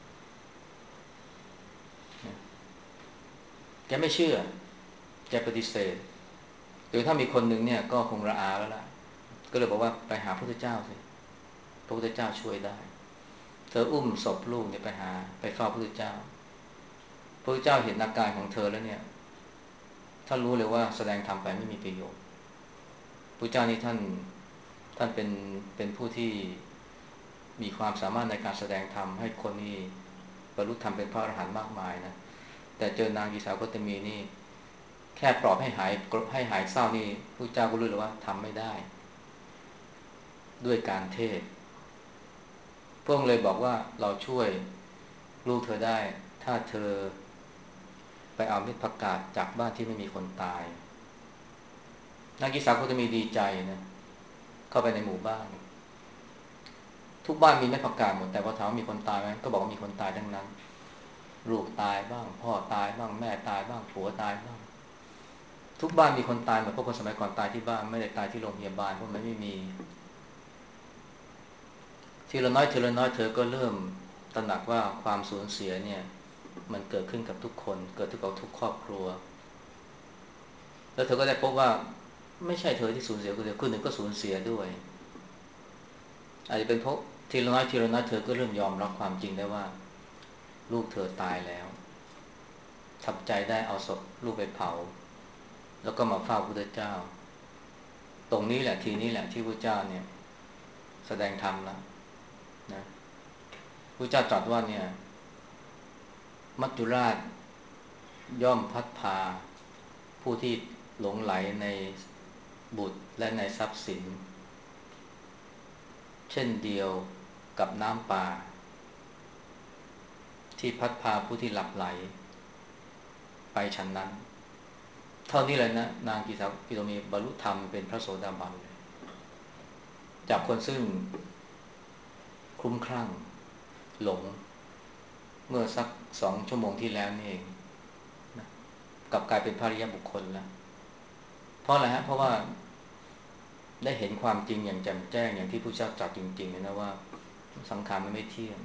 Speaker 1: แกไม่เชื่อแกปฏิเสธหรือถ้ามีคนหนึ่งเนี่ยก็คงระอาแล้วล่ะก็เลยบอกว่าไปหาพระพุทธเจ้าสิพระพุทธเจ้าช่วยได้เธออุ้มศพลูกเนี่ยไปหาไปเฝ้าพระพุทธเจ้าพระพุทธเจ้าเห็นอาการของเธอแล้วเนี่ยท่านรู้เลยว่าแสดงธรรมไปไม่มีประโยชน์พระเจ้านี่ท่านท่านเป็นเป็นผู้ที่มีความสามารถในการแสดงธรรมให้คนนี้บรรลุธรรมเป็นพระอรหันต์มากมายนะแต่เจอนางกิสาโคตมีนี่แค่ปลอบให้หายให้หายเศร้านี่พระเจ้าก็รู้เลยว่าทำไม่ได้ด้วยการเทศพระองค์เลยบอกว่าเราช่วยลูกเธอได้ถ้าเธอไปเอาเม็ดผักกาดจากบ้านที่ไม่มีคนตายนางกิสาโคตมีดีใจนะเข้าไปในหมู่บ้านทุกบ้านมีเม็ดผักกาดหมดแต่ว่าถามว่ามีคนตายไหมก็บอกว่ามีคนตายทั้งนั้นลูกตายบ้างพ่อตายบ้างแม่ตายบ้างผัวตายบ้างทุกบ้านมีคนตายหมดเพราะคนสมัยก่อนตายที่บ้านไม่ได้ตายที่โรงพยาบาลเพราะมันไม่มีทีละน้อยทีละน้อยเธอก็เริ่มตระหนักว่าความสูญเสียเนี่ยมันเกิดขึ้นกับทุกคนเกิดขึ้นกับทุกครอบครัวแล้วเธอก็ได้พบว่าไม่ใช่เธอที่สูญเสียคนเดียวคนหนึ่งก็สูญเสียด้วยอาจจะเป็นเพราะทีละน้อยทีละน้อยเธอก็เริ่มยอมรับความจริงได้ว่าลูกเธอตายแล้วทำใจได้เอาศพลูกไปเผาแล้วก็มาเฝ้าพระพุทธเจ้าตรงนี้แหละทีนี้แหละที่พระเจ้าเนี่ยแสดงธรรมแล้วนะพระเจ้าตรัสว่าเนี่ยมัจจุราชย่อมพัดพาผู้ที่หลงไหลในบุตรและในทรัพย์สินเช่นเดียวกับน้ำป่าที่พัดพาผู้ที่หลับไหลไปฉันนั้นเท่านี้เลยนะนางกิสากิโลมีบรรลุธรรมเป็นพระโสดาบันจากคนซึ่งคลุ้มคลั่งหลงเมื่อสักสองชั่วโมงที่แล้วนี่เองนะกลับกลายเป็นพระอริยบุคคลแล้วเพราะอะไรฮะเพราะว่าได้เห็นความจริงอย่างแจ่มแจ้งอย่างที่พระเจ้าตรัสจริงๆนะว่าสังขารมันไม่เที่ยง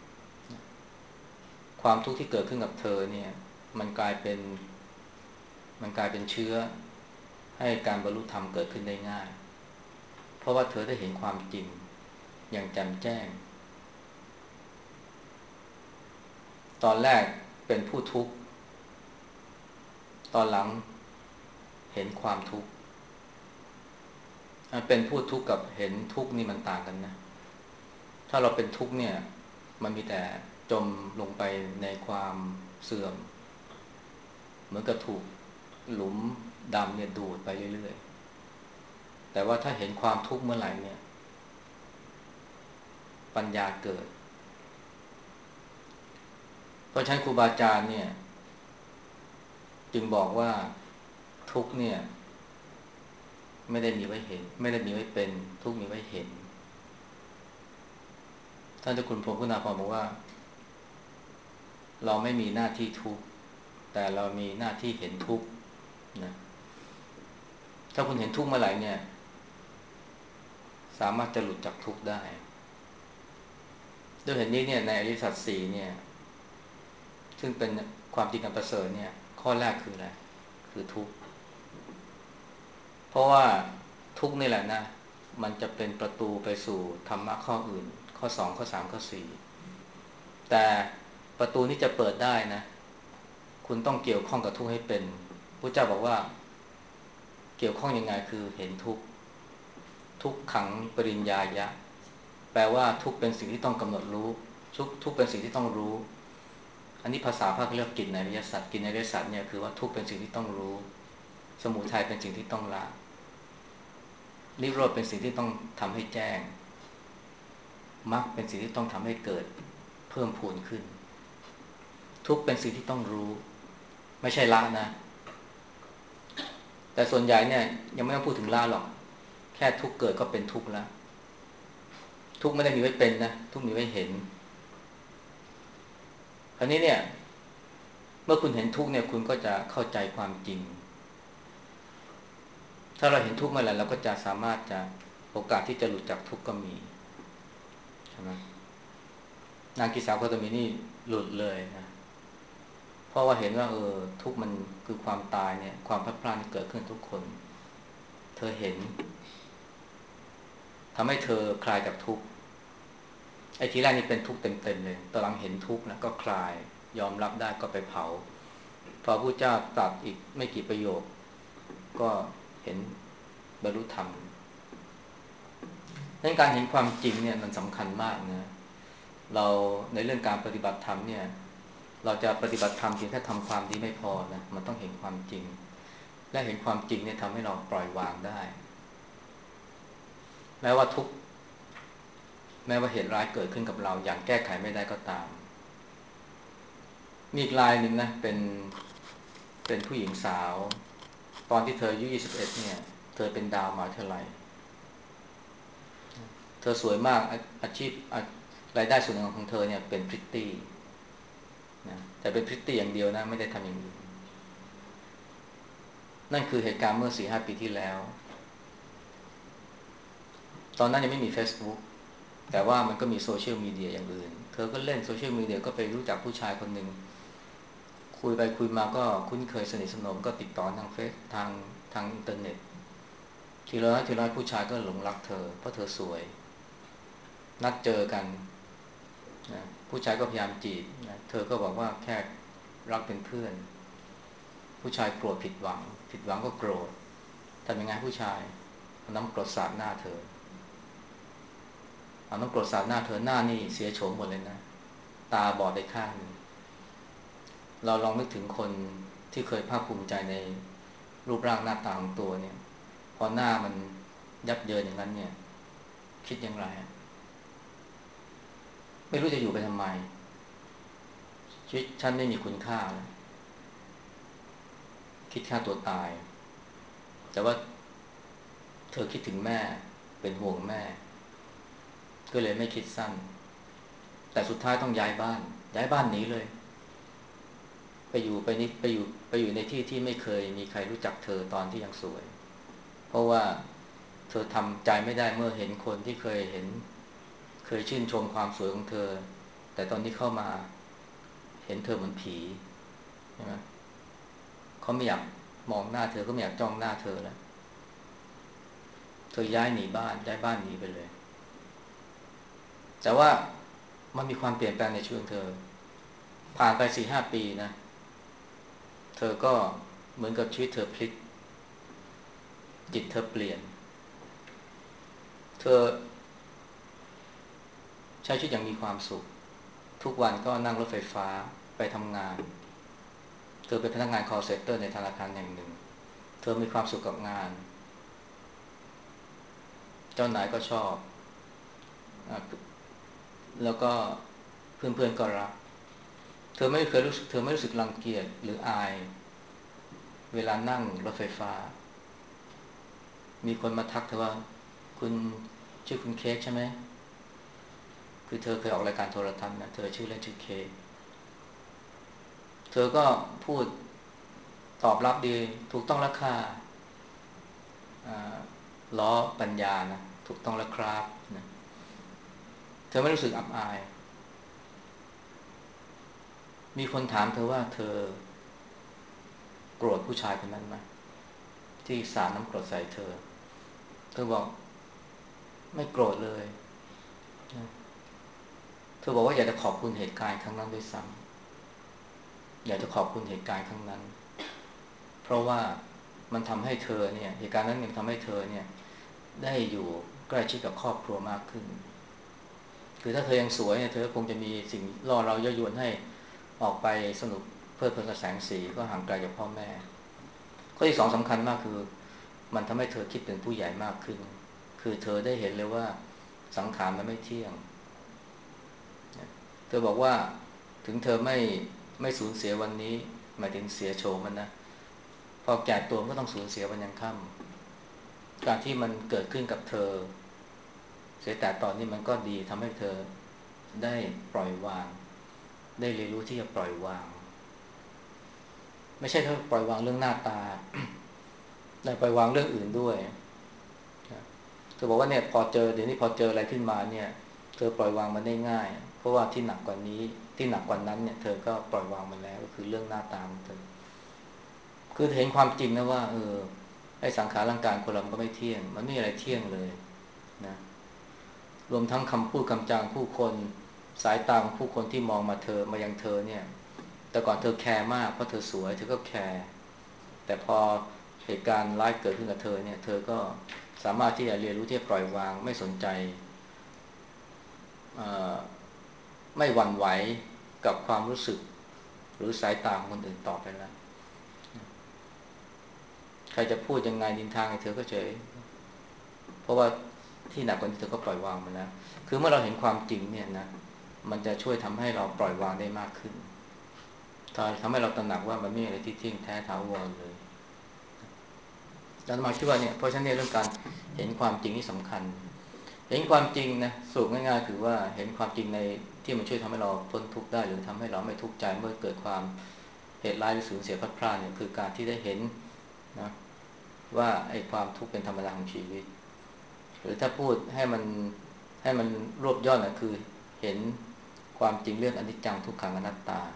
Speaker 1: ความทุกข์ที่เกิดขึ้นกับเธอเนี่ยมันกลายเป็นมันกลายเป็นเชื้อให้การบรรลุธรรมเกิดขึ้นได้ง่ายเพราะว่าเธอได้เห็นความจริงอย่างแจ่มแจ้งตอนแรกเป็นผู้ทุกข์ตอนหลังเห็นความทุกข์เป็นผู้ทุกข์กับเห็นทุกข์นี่มันต่างกันนะถ้าเราเป็นทุกข์เนี่ยมันมีแต่จมลงไปในความเสื่อมเหมือนกับถูกหลุมดำเนี่ยดูดไปเรื่อยๆแต่ว่าถ้าเห็นความทุกข์เมื่อไหร่เนี่ยปัญญาเกิดเพราะฉะนั้นครูบาอาจารย์เนี่ยจึงบอกว่าทุกข์เนี่ยไม่ได้มีไว้เห็นไม่ได้มีไว้เป็นทุกข์มีไว้เห็นท่านเจ้าคุณพรหมคุณาภรณ์บอกว่าเราไม่มีหน้าที่ทุกข์แต่เรามีหน้าที่เห็นทุกข์นะถ้าคุณเห็นทุกข์เมื่อไหร่เนี่ยสามารถจะหลุดจากทุกข์ได้ด้วยเหตุนี้เนี่ยในอริยสัจสี่เนี่ยซึ่งเป็นความจริงอันประเสริฐเนี่ยข้อแรกคืออะไรคือทุกข์เพราะว่าทุกข์นี่แหละนะมันจะเป็นประตูไปสู่ธรรมะข้ออื่นข้อสองข้อสามข้อสี่แต่ประตูนี้จะเปิดได้นะคุณต้องเกี่ยวข้องกับทุกข์ให้เป็นพระเจ้าบอกว่าเกี่ยวข้องยังไงคือเห็นทุกข์ทุกขังปริญญายะแปลว่าทุกเป็นสิ่งที่ต้องกำหนดรู้ทุกทุกเป็นสิ่งที่ต้องรู้อันนี้ภาษาพระเรียกกิจในอริยสัจกิจในอริยสัจเนี่ยคือว่าทุกเป็นสิ่งที่ต้องรู้สมุทัยเป็นสิ่งที่ต้องละนิโรธเป็นสิ่งที่ต้องทำให้แจ้งมรรคเป็นสิ่งที่ต้องทำให้เกิดเพิ่มพูนขึ้นทุกเป็นสิ่งที่ต้องรู้ไม่ใช่ละนะแต่ส่วนใหญ่เนี่ยยังไม่ต้องพูดถึงละหรอกแค่ทุกเกิดก็เป็นทุกแล้วทุกไม่ได้มีไว้เป็นนะทุกมีไว้เห็นคราวนี้เนี่ยเมื่อคุณเห็นทุกเนี่ยคุณก็จะเข้าใจความจริงถ้าเราเห็นทุกเมื่อไหร่เราก็จะสามารถจะโอกาสที่จะหลุดจากทุกข์ก็มีใช่ไหมนางกิสาวโคตมีนี่หลุดเลยนะเพราะว่าเห็นว่าเออทุกข์มันคือความตายเนี่ยความพลัดพรากที่เกิดขึ้นทุกคนเธอเห็นทำให้เธอคลายจากทุกข์ไอ้ทีแรกนี่เป็นทุกข์เต็มๆเลยตอนหลังเห็นทุกข์แล้วก็คลายยอมรับได้ก็ไปเผาพอพระเจ้าตรัสอีกไม่กี่ประโยคก็เห็นบรรลุธรรมดังนั้นการเห็นความจริงเนี่ยมันสำคัญมากนะเราในเรื่องการปฏิบัติธรรมเนี่ยเราจะปฏิบัติธรรมเพียงแค่ทำความดีไม่พอนะมันต้องเห็นความจริงและเห็นความจริงเนี่ยทำให้เราปล่อยวางได้แม้ว่าทุกแม้ว่าเหตุร้ายเกิดขึ้นกับเราอย่างแก้ไขไม่ได้ก็ตามมีอีกรายหนึ่งนะเป็นเป็นผู้หญิงสาวตอนที่เธออายุยี่สิบเอ็ดเนี่ยเธอเป็นดาวมหาวิทยาลัยเธอสวยมากอาอาชีพรายได้ส่วนหนึ่งของเธอเนี่ยเป็นพริตตี้นะแต่เป็นพริตตี้อย่างเดียวนะไม่ได้ทำอย่างอื่นนั่นคือเหตุการณ์เมื่อสี่ห้าปีที่แล้วตอนนั้นยังไม่มี Facebook แต่ว่ามันก็มีโซเชียลมีเดียอย่างอื่นเธอก็เล่นโซเชียลมีเดียก็ไปรู้จักผู้ชายคนหนึ่งคุยไปคุยมาก็คุ้นเคยสนิทสนมก็ติดต่อทางเฟซทางทางอินเทอร์เน็ตทีละทีละผู้ชายก็หลงรักเธอเพราะเธอสวยนัดเจอกันนะผู้ชายก็พยายามจีบนะเธอก็บอกว่าแค่รักเป็นเพื่อนผู้ชายโกรธผิดหวังผิดหวังก็โกรธทำยังไงผู้ชายเอาน้ำกรดสาดหน้าเธอเอาน้ำกรดสาดหน้าเธอหน้านี่เสียโฉมหมดเลยนะตาบอดไปข้างหนึ่งเราลองนึกถึงคนที่เคยภาคภูมิใจในรูปร่างหน้าตาของตัวเนี่ยพอหน้ามันยับเยินอย่างนั้นเนี่ยคิดอย่างไรไม่รู้จะอยู่ไปทำไมชีวิตฉันไม่มีคุณค่าแล้วคิดฆ่าตัวตายแต่ว่าเธอคิดถึงแม่เป็นห่วงแม่ก็เลยไม่คิดสั้นแต่สุดท้ายต้องย้ายบ้านย้ายบ้านหนีเลยไปอยู่ไปนิไปอยู่ไปอยู่ในที่ที่ไม่เคยมีใครรู้จักเธอตอนที่ยังสวยเพราะว่าเธอทำใจไม่ได้เมื่อเห็นคนที่เคยเห็นเคยชื่นชมความสวยของเธอแต่ตอนนี้เข้ามาเห็นเธอเหมือนผีใช่ไหมเขาไม่อยากมองหน้าเธอก็ไม่อยากจ้องหน้าเธอแล้วเธอย้ายหนีบ้านย้ายบ้านหนีไปเลยแต่ว่ามันมีความเปลี่ยนแปลงในชีวิตเธอผ่านไปสี่ห้าปีนะเธอก็เหมือนกับชีวิตเธอพลิกจิตเธอเปลี่ยนเธอใช้ชีวิตอย่างมีความสุขทุกวันก็นั่งรถไฟฟ้าไปทำงานเธอเป็นพนักงาน call center ในธนาคารแห่งหนึ่งเธอมีความสุขกับงานเจ้านายก็ชอบแล้วก็เพื่อนๆก็รักเธอไม่เคยรู้สึกเธอไม่รู้สึกรังเกียจหรืออายเวลานั่งรถไฟฟ้ามีคนมาทักเธอว่าคุณชื่อคุณเค้กใช่ไหมคือเธอเคยออกรายการโทรทัศน์นะเธอชื่อเล่นชื่อเค้กเธอก็พูดตอบรับดีถูกต้องแล้วค่ะล้อปัญญานะถูกต้องแล้วครับนะเธอไม่รู้สึกอับอายมีคนถามเธอว่าเธอโกรธผู้ชายคนนั้นไหมที่สาดน้ำกรดใส่เธอเธอบอกไม่โกรธเลยนะเธอบอกว่าอยากจะขอบคุณเหตุการณ์ครั้งนั้นด้วยซ้ำอยากจะขอบคุณเหตุการณ์ครั้งนั้นเพราะว่ามันทำให้เธอเนี่ยเหตุการณ์นั้นมันทำให้เธอเนี่ยได้อยู่ใกล้ชิดกับครอบครัวมากขึ้นคือถ้าเธอยังสวยเนี่ยเธอคงจะมีสิ่งล่อเราเย้ายวนให้ออกไปสนุกเพลิดเพลินกับแสงสีก็ห่างไกลจากพ่อแม่ข้อที่สองสำคัญมากคือมันทำให้เธอคิดเป็นผู้ใหญ่มากขึ้นคือเธอได้เห็นเลยว่าสังขารมันไม่เที่ยงเธอบอกว่าถึงเธอไม่ไม่สูญเสียวันนี้หมายถึงเสียโฉมมันนะพอแก่ตัวก็ต้องสูญเสียวันยังค่ำการที่มันเกิดขึ้นกับเธอเสียแต่ตอนนี้มันก็ดีทำให้เธอได้ปล่อยวางได้เรียนรู้ที่จะปล่อยวางไม่ใช่แค่ปล่อยวางเรื่องหน้าตาแต่ปล่อยวางเรื่องอื่นด้วยเธอบอกว่าเนี่ยพอเจอเดี๋ยวนี้พอเจออะไรขึ้นมาเนี่ยเธอปล่อยวางมันได้ง่ายเพราะว่าที่หนักกว่านี้ที่หนักกว่านั้นเนี่ยเธอก็ปล่อยวางมันแล้วก็คือเรื่องหน้าตาของเธอคือเห็นความจริงนะว่าเออไอ้สังขารร่างกายคนเรามันก็ไม่เที่ยงมันไม่มีอะไรเที่ยงเลยนะรวมทั้งคำพูดคำจางผู้คนสายตาของผู้คนที่มองมาเธอมายังเธอเนี่ยแต่ก่อนเธอแคร์มากเพราะเธอสวยเธอก็แคร์แต่พอเหตุการณ์ร้ายเกิดขึ้นกับเธอเนี่ยเธอก็สามารถที่จะเรียนรู้ที่จะปล่อยวางไม่สนใจไม่หวั่นไหวกับความรู้สึกหรือสายตาของคนอื่นต่อไปแล้วใครจะพูดยังไงดินทางให้เธอก็เฉยเพราะว่าที่หนักกว่านี้เธอก็ปล่อยวางมาแล้วคือเมื่อเราเห็นความจริงเนี่ยนะมันจะช่วยทำให้เราปล่อยวางได้มากขึ้นทำให้เราตระหนักว่ามันไม่มีอะไรที่เที่ยงแท้ถาวรเลยอาตมาคิดว่าเนี่ยเพราะฉะนั้นเรื่องการเห็นความจริงนี่สำคัญเห็นความจริงนะสรุปง่ายๆคือว่าเห็นความจริงในที่มันช่วยทำให้เราพ้นทุกข์ได้หรือทำให้เราไม่ทุกข์ใจเมื่อเกิดความเหตุร้ายหรือสูญเสียพลัดพรากเนี่ยคือการที่ได้เห็นนะว่าไอ้ความทุกข์เป็นธรรมดาของชีวิตหรือถ้าพูดให้มันให้มันรวบยอดนะคือเห็นความจริงเรื่องอนิจจังทุกขังอนัตตา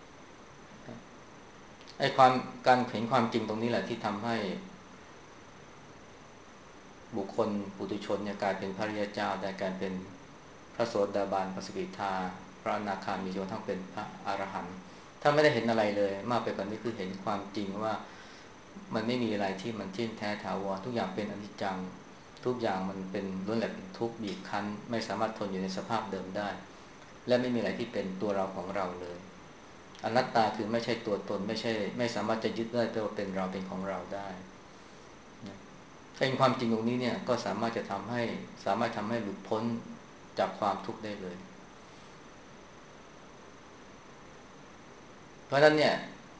Speaker 1: ไอ้ความการเห็นความจริงตรงนี้แหละที่ทำให้บุคคลปุถุชนเนี่ยกลายเป็นพระริยเจ้าได้กลายเป็นพระโสดาบันพระสกิทาพระอนาคามีจนทั้งเป็นพระอรหันต์ถ้าไม่ได้เห็นอะไรเลยมากไปกว่านี้คือเห็นความจริงว่ามันไม่มีอะไรที่มันเที่ยงแท้ถาวรทุกอย่างเป็นอนิจจังทุกอย่างมันเป็นล้วนแต่เป็นทุกข์บีบคั้นไม่สามารถทนอยู่ในสภาพเดิมได้และไม่มีอะไรที่เป็นตัวเราของเราเลยอนัตตาคือไม่ใช่ตัวตนไม่ใช่ไม่สามารถจะยึดได้ว่าเป็นเราเป็นของเราได้ถ้าเห็นความจริงตรงนี้เนี่ยก็สามารถจะทำให้สามารถทำให้หลุดพ้นจากความทุกข์ได้เลยเพราะฉะนั้นเนี่ย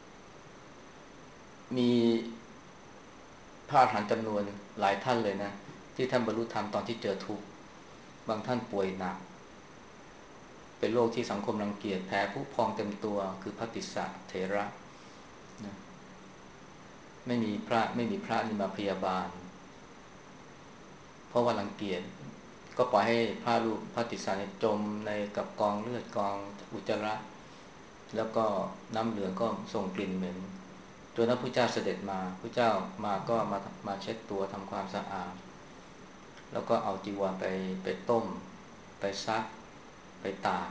Speaker 1: มีพระอรหันต์จำนวนหลายท่านเลยนะที่ท่านบรรลุธรรมตอนที่เจอทุกข์บางท่านป่วยหนักเป็นโรคที่สังคมรังเกียจแผลผุพองเต็มตัวคือพระติสสะเถระนะไม่มีพระไม่มีพระนี่มาพยาบาลเพราะว่ารังเกียจก็ปล่อยให้พระรูปพระติสสะเนี่ยจมในกับกองเลือดกองอุจจาระแล้วก็น้ำเหลืองก็ส่งกลิ่นเหม็นจนพระพุทธเจ้าเสด็จมาพระเจ้ามาก็มามาเช็ดตัวทำความสะอาดแล้วก็เอาจีวรไปไปต้มไปซักไปตาก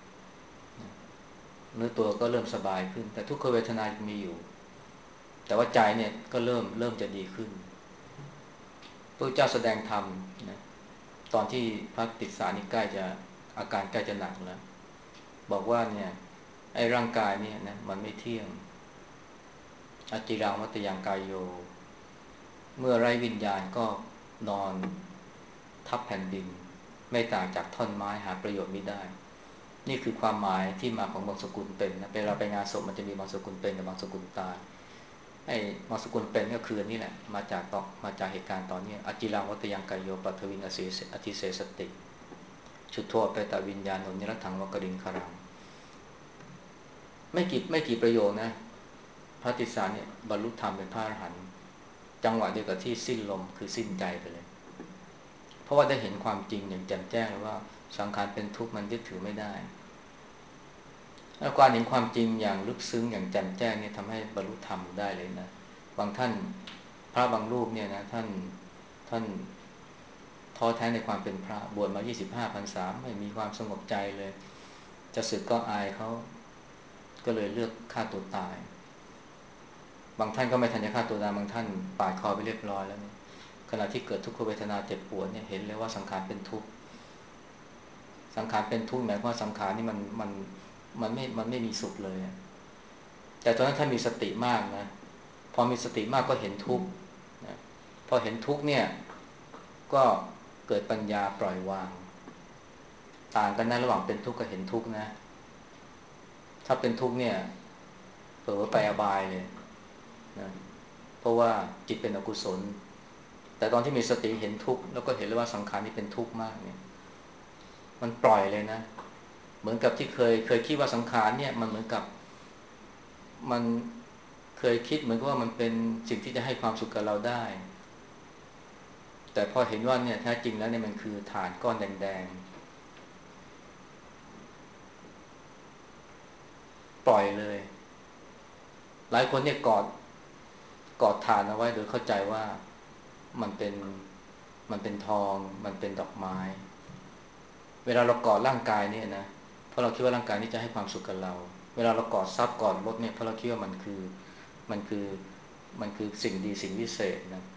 Speaker 1: เนื้อตัวก็เริ่มสบายขึ้นแต่ทุกขเวทนายังมีอยู่แต่ว่าใจเนี่ยก็เริ่มเริ่มจะดีขึ้นพระเจ้าแสดงธรรมนะตอนที่พระติสสานี่ใกล้จะอาการใกล้จะหนักแล้วบอกว่าเนี่ยไอ้ร่างกายเนี่ยนะมันไม่เที่ยงอจิรังวัตยังกายโยเมื่อไร้วิญญาณก็นอนทับแผ่นดินไม่ต่างจากท่อนไม้หาประโยชน์ไม่ได้นี่คือความหมายที่มาของบางสกุลเป็นนะเวลาไปงานศพมันจะมีบางสกุลเป็นกับบางสกุลตายไอ้บางสกุลเป็นก็คือนี่แหละมาจากตอกมาจากเหตุการณ์ตอนนี้อจิรังวัตยังกายโยปัทวิงอสิอธิเสสติชุดโทเปตวิญญาณนนิรัตถังวกริงคารังไม่กี่ไม่กี่ประโยคนะพระติสสารเนี่ยบรรลุธรรมเป็นพระอรหันต์จังหวะเดียวกับที่สิ้นลมคือสิ้นใจไปเลยเพราะว่าได้เห็นความจริงอย่างแจ่มแจ้งแล้วว่าสังขารเป็นทุกข์มันยึดถือไม่ได้แล้วการเห็นความจริงอย่างลึกซึ้งอย่างแจ่มแจ้งเนี่ยทำให้บรรลุธรรมได้เลยนะบางท่านพระบางรูปเนี่ยนะท่านท่านท้อแท้ในความเป็นพระบวชมายี่สิบห้าพรรษาไม่มีความสงบใจเลยจะสึกก็อายเขาก็เลยเลือกฆ่าตัวตายบางท่านก็ไม่ทันจะฆ่าตัวตายบางท่านปาดคอไปเรียบร้อยแล้วเนี่ยขณะที่เกิดทุกขเวทนาเจ็บปวดเนี่ยเห็นเลยว่าสังขารเป็นทุกข์สังขารเป็นทุกข์หมายความว่าสังขารนี่มันมันมันไม่มันไม่มีสุขเลยแต่ตอนนั้นท่านมีสติมากนะพอมีสติมากก็เห็นทุกข์นะพอเห็นทุกข์เนี่ยก็เกิดปัญญาปล่อยวางต่างกันนะระหว่างเป็นทุกข์กับเห็นทุกข์นะถ้าเป็นทุกข์เนี่ยเผลอไปอบายเลยนะเพราะว่าจิตเป็นอกุศลแต่ตอนที่มีสติเห็นทุกข์แล้วก็เห็นเลยว่าสังขารนี่เป็นทุกข์มากเนี่ยมันปล่อยเลยนะเหมือนกับที่เคยเคยคิดว่าสังขารเนี่ยมันเหมือนกับมันเคยคิดเหมือนกับว่ามันเป็นสิ่งที่จะให้ความสุขกับเราได้แต่พอเห็นว่าเนี่ยแท้จริงแล้วเนี่ยมันคือฐานก้อนแดงๆปล่อยเลยหลายคนเนี่ยกอดกอดฐานเอาไว้โดยเข้าใจว่ามันเป็นมันเป็นทองมันเป็นดอกไม้เวลาเรากอดร่างกายเนี่ยนะเพราะเราคิดว่าร่างกายนี้จะให้ความสุขกับเราเวลาเรากอดทรัพย์กอดรถเนี่ยเพราะเราคิดว่ามันคือมันคือมันคือสิ่งดีสิ่งวิเศษนะ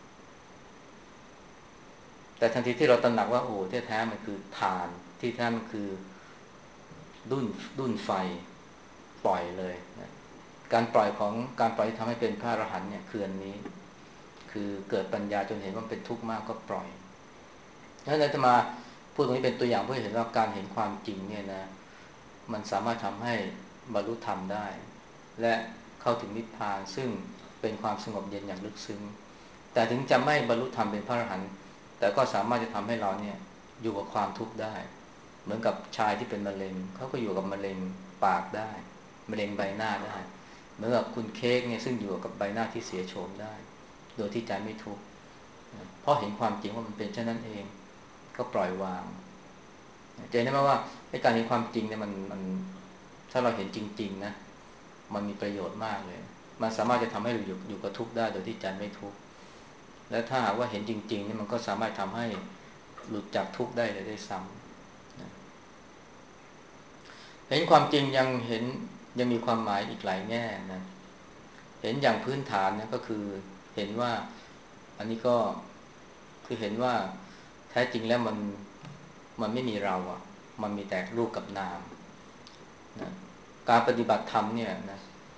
Speaker 1: แต่ทันทีที่เราตระหนักว่าโอ้ที่แท้มันคือฐานที่แท้มันคือดุ้นดุ้นไฟปล่อยเลยนะการปล่อยของการปล่อยที่ทำให้เป็นพระอรหันต์เนี่ยคืออันนี้คือเกิดปัญญาจนเห็นว่าเป็นทุกข์มากก็ปล่อยนั้นอาตมาพูดตรงนี้เป็นตัวอย่างเพื่อเห็นว่าการเห็นความจริงเนี่ยนะมันสามารถทำให้บรรลุธรรมได้และเข้าถึงนิพพานซึ่งเป็นความสงบเย็นอย่างลึกซึ้งแต่ถึงจะไม่บรรลุธรรมเป็นพระอรหันต์แต่ก็สามารถจะทำให้เราเนี่ยอยู่กับความทุกข์ได้เหมือนกับชายที่เป็นมะเร็งเขาก็อยู่กับมะเร็งปากได้มะเร็งใบหน้าได้เหมือนกับคุณเค้กเนี่ยซึ่งอยู่กับใบหน้าที่เสียโฉมได้โดยที่ใจไม่ทุกข์เพราะเห็นความจริงว่ามันเป็นเช่นนั้นเองก็ปล่อยวางเจนได้ไหมว่าในการเห็นความจริงเนี่ยมันมันถ้าเราเห็นจริงๆนะมันมีประโยชน์มากเลยมันสามารถจะทำให้เราอยู่อยู่กับทุกข์ได้โดยที่ใจไม่ทุกข์และถ้าหากว่าเห็นจริงๆเนี่ยมันก็สามารถทำให้หลุดจากทุกข์ได้เลยได้วยซ้ำเห็นความจริงยังเห็นยังมีความหมายอีกหลายแง่นะเห็นอย่างพื้นฐานนะก็คือเห็นว่าอันนี้ก็คือเห็นว่าแท้จริงแล้วมันมันไม่มีเราอ่ะมันมีแต่รูปกับนามนะการปฏิบัติธรรมเนี่ยนะ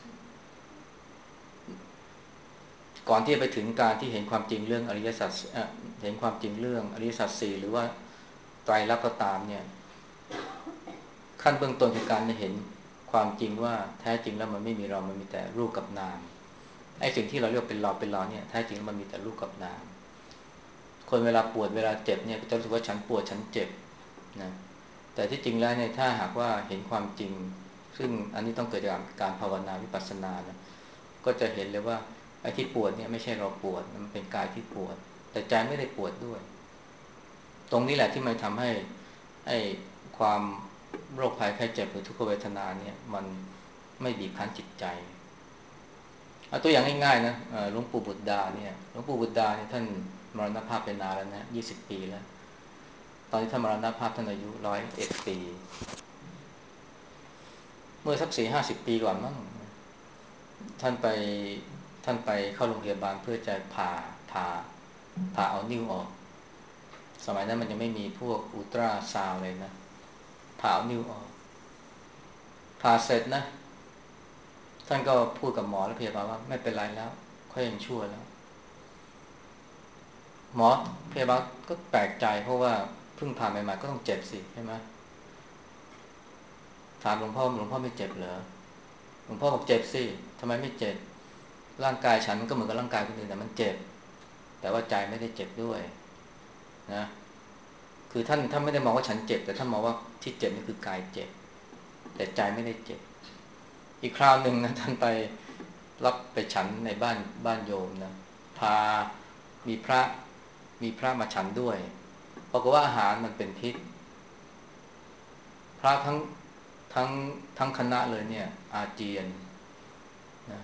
Speaker 1: ก่อนที่จะไปถึงการที่เห็นความจริงเรื่องอริยสัจเห็นความจริงเรื่องอริยสัจสี่หรือว่าไตรลักษณ์ก็ตามเนี่ยขั้นเบื้องต้นคือการเห็นความจริงว่าแท้จริงแล้วมันไม่มีเรามันมีแต่รูปกับนามไอ้สิ่งที่เราเรียกเป็นเราเป็นเราเนี่ยแท้จริงมันมีแต่รูปกับนามคนเวลาปวดเวลาเจ็บเนี่ยก็จะรู้สึกว่าฉันปวดฉันเจ็บนะแต่ที่จริงแล้วเนี่ยถ้าหากว่าเห็นความจริงซึ่งอันนี้ต้องเกิดจากการภาวนาวิปัสสนานะก็จะเห็นเลยว่าไอ้ที่ปวดเนี่ยไม่ใช่เราปวดมันเป็นกายที่ปวดแต่ใจไม่ได้ปวดด้วยตรงนี้แหละที่มันทำให้ไอ้ความโรคภัยไข้เจ็บหรือทุกขเวทนาเนี่ยมันไม่บีบคั้นจิตใจเอาตัวอย่างง่ายๆนะหลวงปู่บุตรดาเนี่ยหลวงปู่บุตรดาเนี่ยท่านมรณภาพไปนานแล้วนะยี่สิบปีแล้วตอนที่ท่านมรณภาพท่านอายุร้อยเอ็ดปีเมื่อสักสี่ห้าสิบปีก่อนมั้งท่านไปท่านไปเข้าโรงพยาบาลเพื่อจะผ่าผ่าผ่าเอานิ้วออกสมัยนั้นมันยังไม่มีพวกอุลตราซาวเลยนะผ่าเอานิ้วออกผ่าเสร็จนะท่านก็พูดกับหมอและพยาบาลว่าไม่เป็นไรแล้วค่อยยังชั่วแล้วหมอพยาบาลก็แปลกใจเพราะว่าเพิ่งผ่าใหม่ๆก็ต้องเจ็บสิใช่ไหมถามหลวงพ่อหลวงพ่อไม่เจ็บเหรอหลวงพ่อบอกเจ็บสิทำไมไม่เจ็บร่างกายฉันมันก็เหมือนกับร่างกายคนอื่นแต่มันเจ็บแต่ว่าใจไม่ได้เจ็บด้วยนะคือท่านท่านไม่ได้มองว่าฉันเจ็บแต่ท่านมองว่าที่เจ็บนี่คือกายเจ็บแต่ใจไม่ได้เจ็บอีกคราวหนึ่งนะท่านไปรับไปฉันในบ้านบ้านโยมนะพามีพระมีพระมาฉันด้วยปรากฏว่าอาหารมันเป็นพิษพระทั้งทั้งทั้งคณะเลยเนี่ยอาเจียนนะ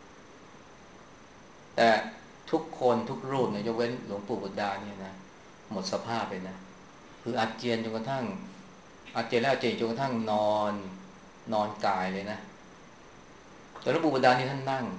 Speaker 1: แต่ทุกคนทุกรูปเนี่ยยกเว้นหลวงปู่บุตรดาเนี่ยนะหมดสภาพไปนะคืออาเจียนจนกระทั่งอาเจียนแล้วอาเจียนจนกระทั่งนอนนอนกายเลยนะแต่หลวงปู่บุตรดานี่ท่านนั่ง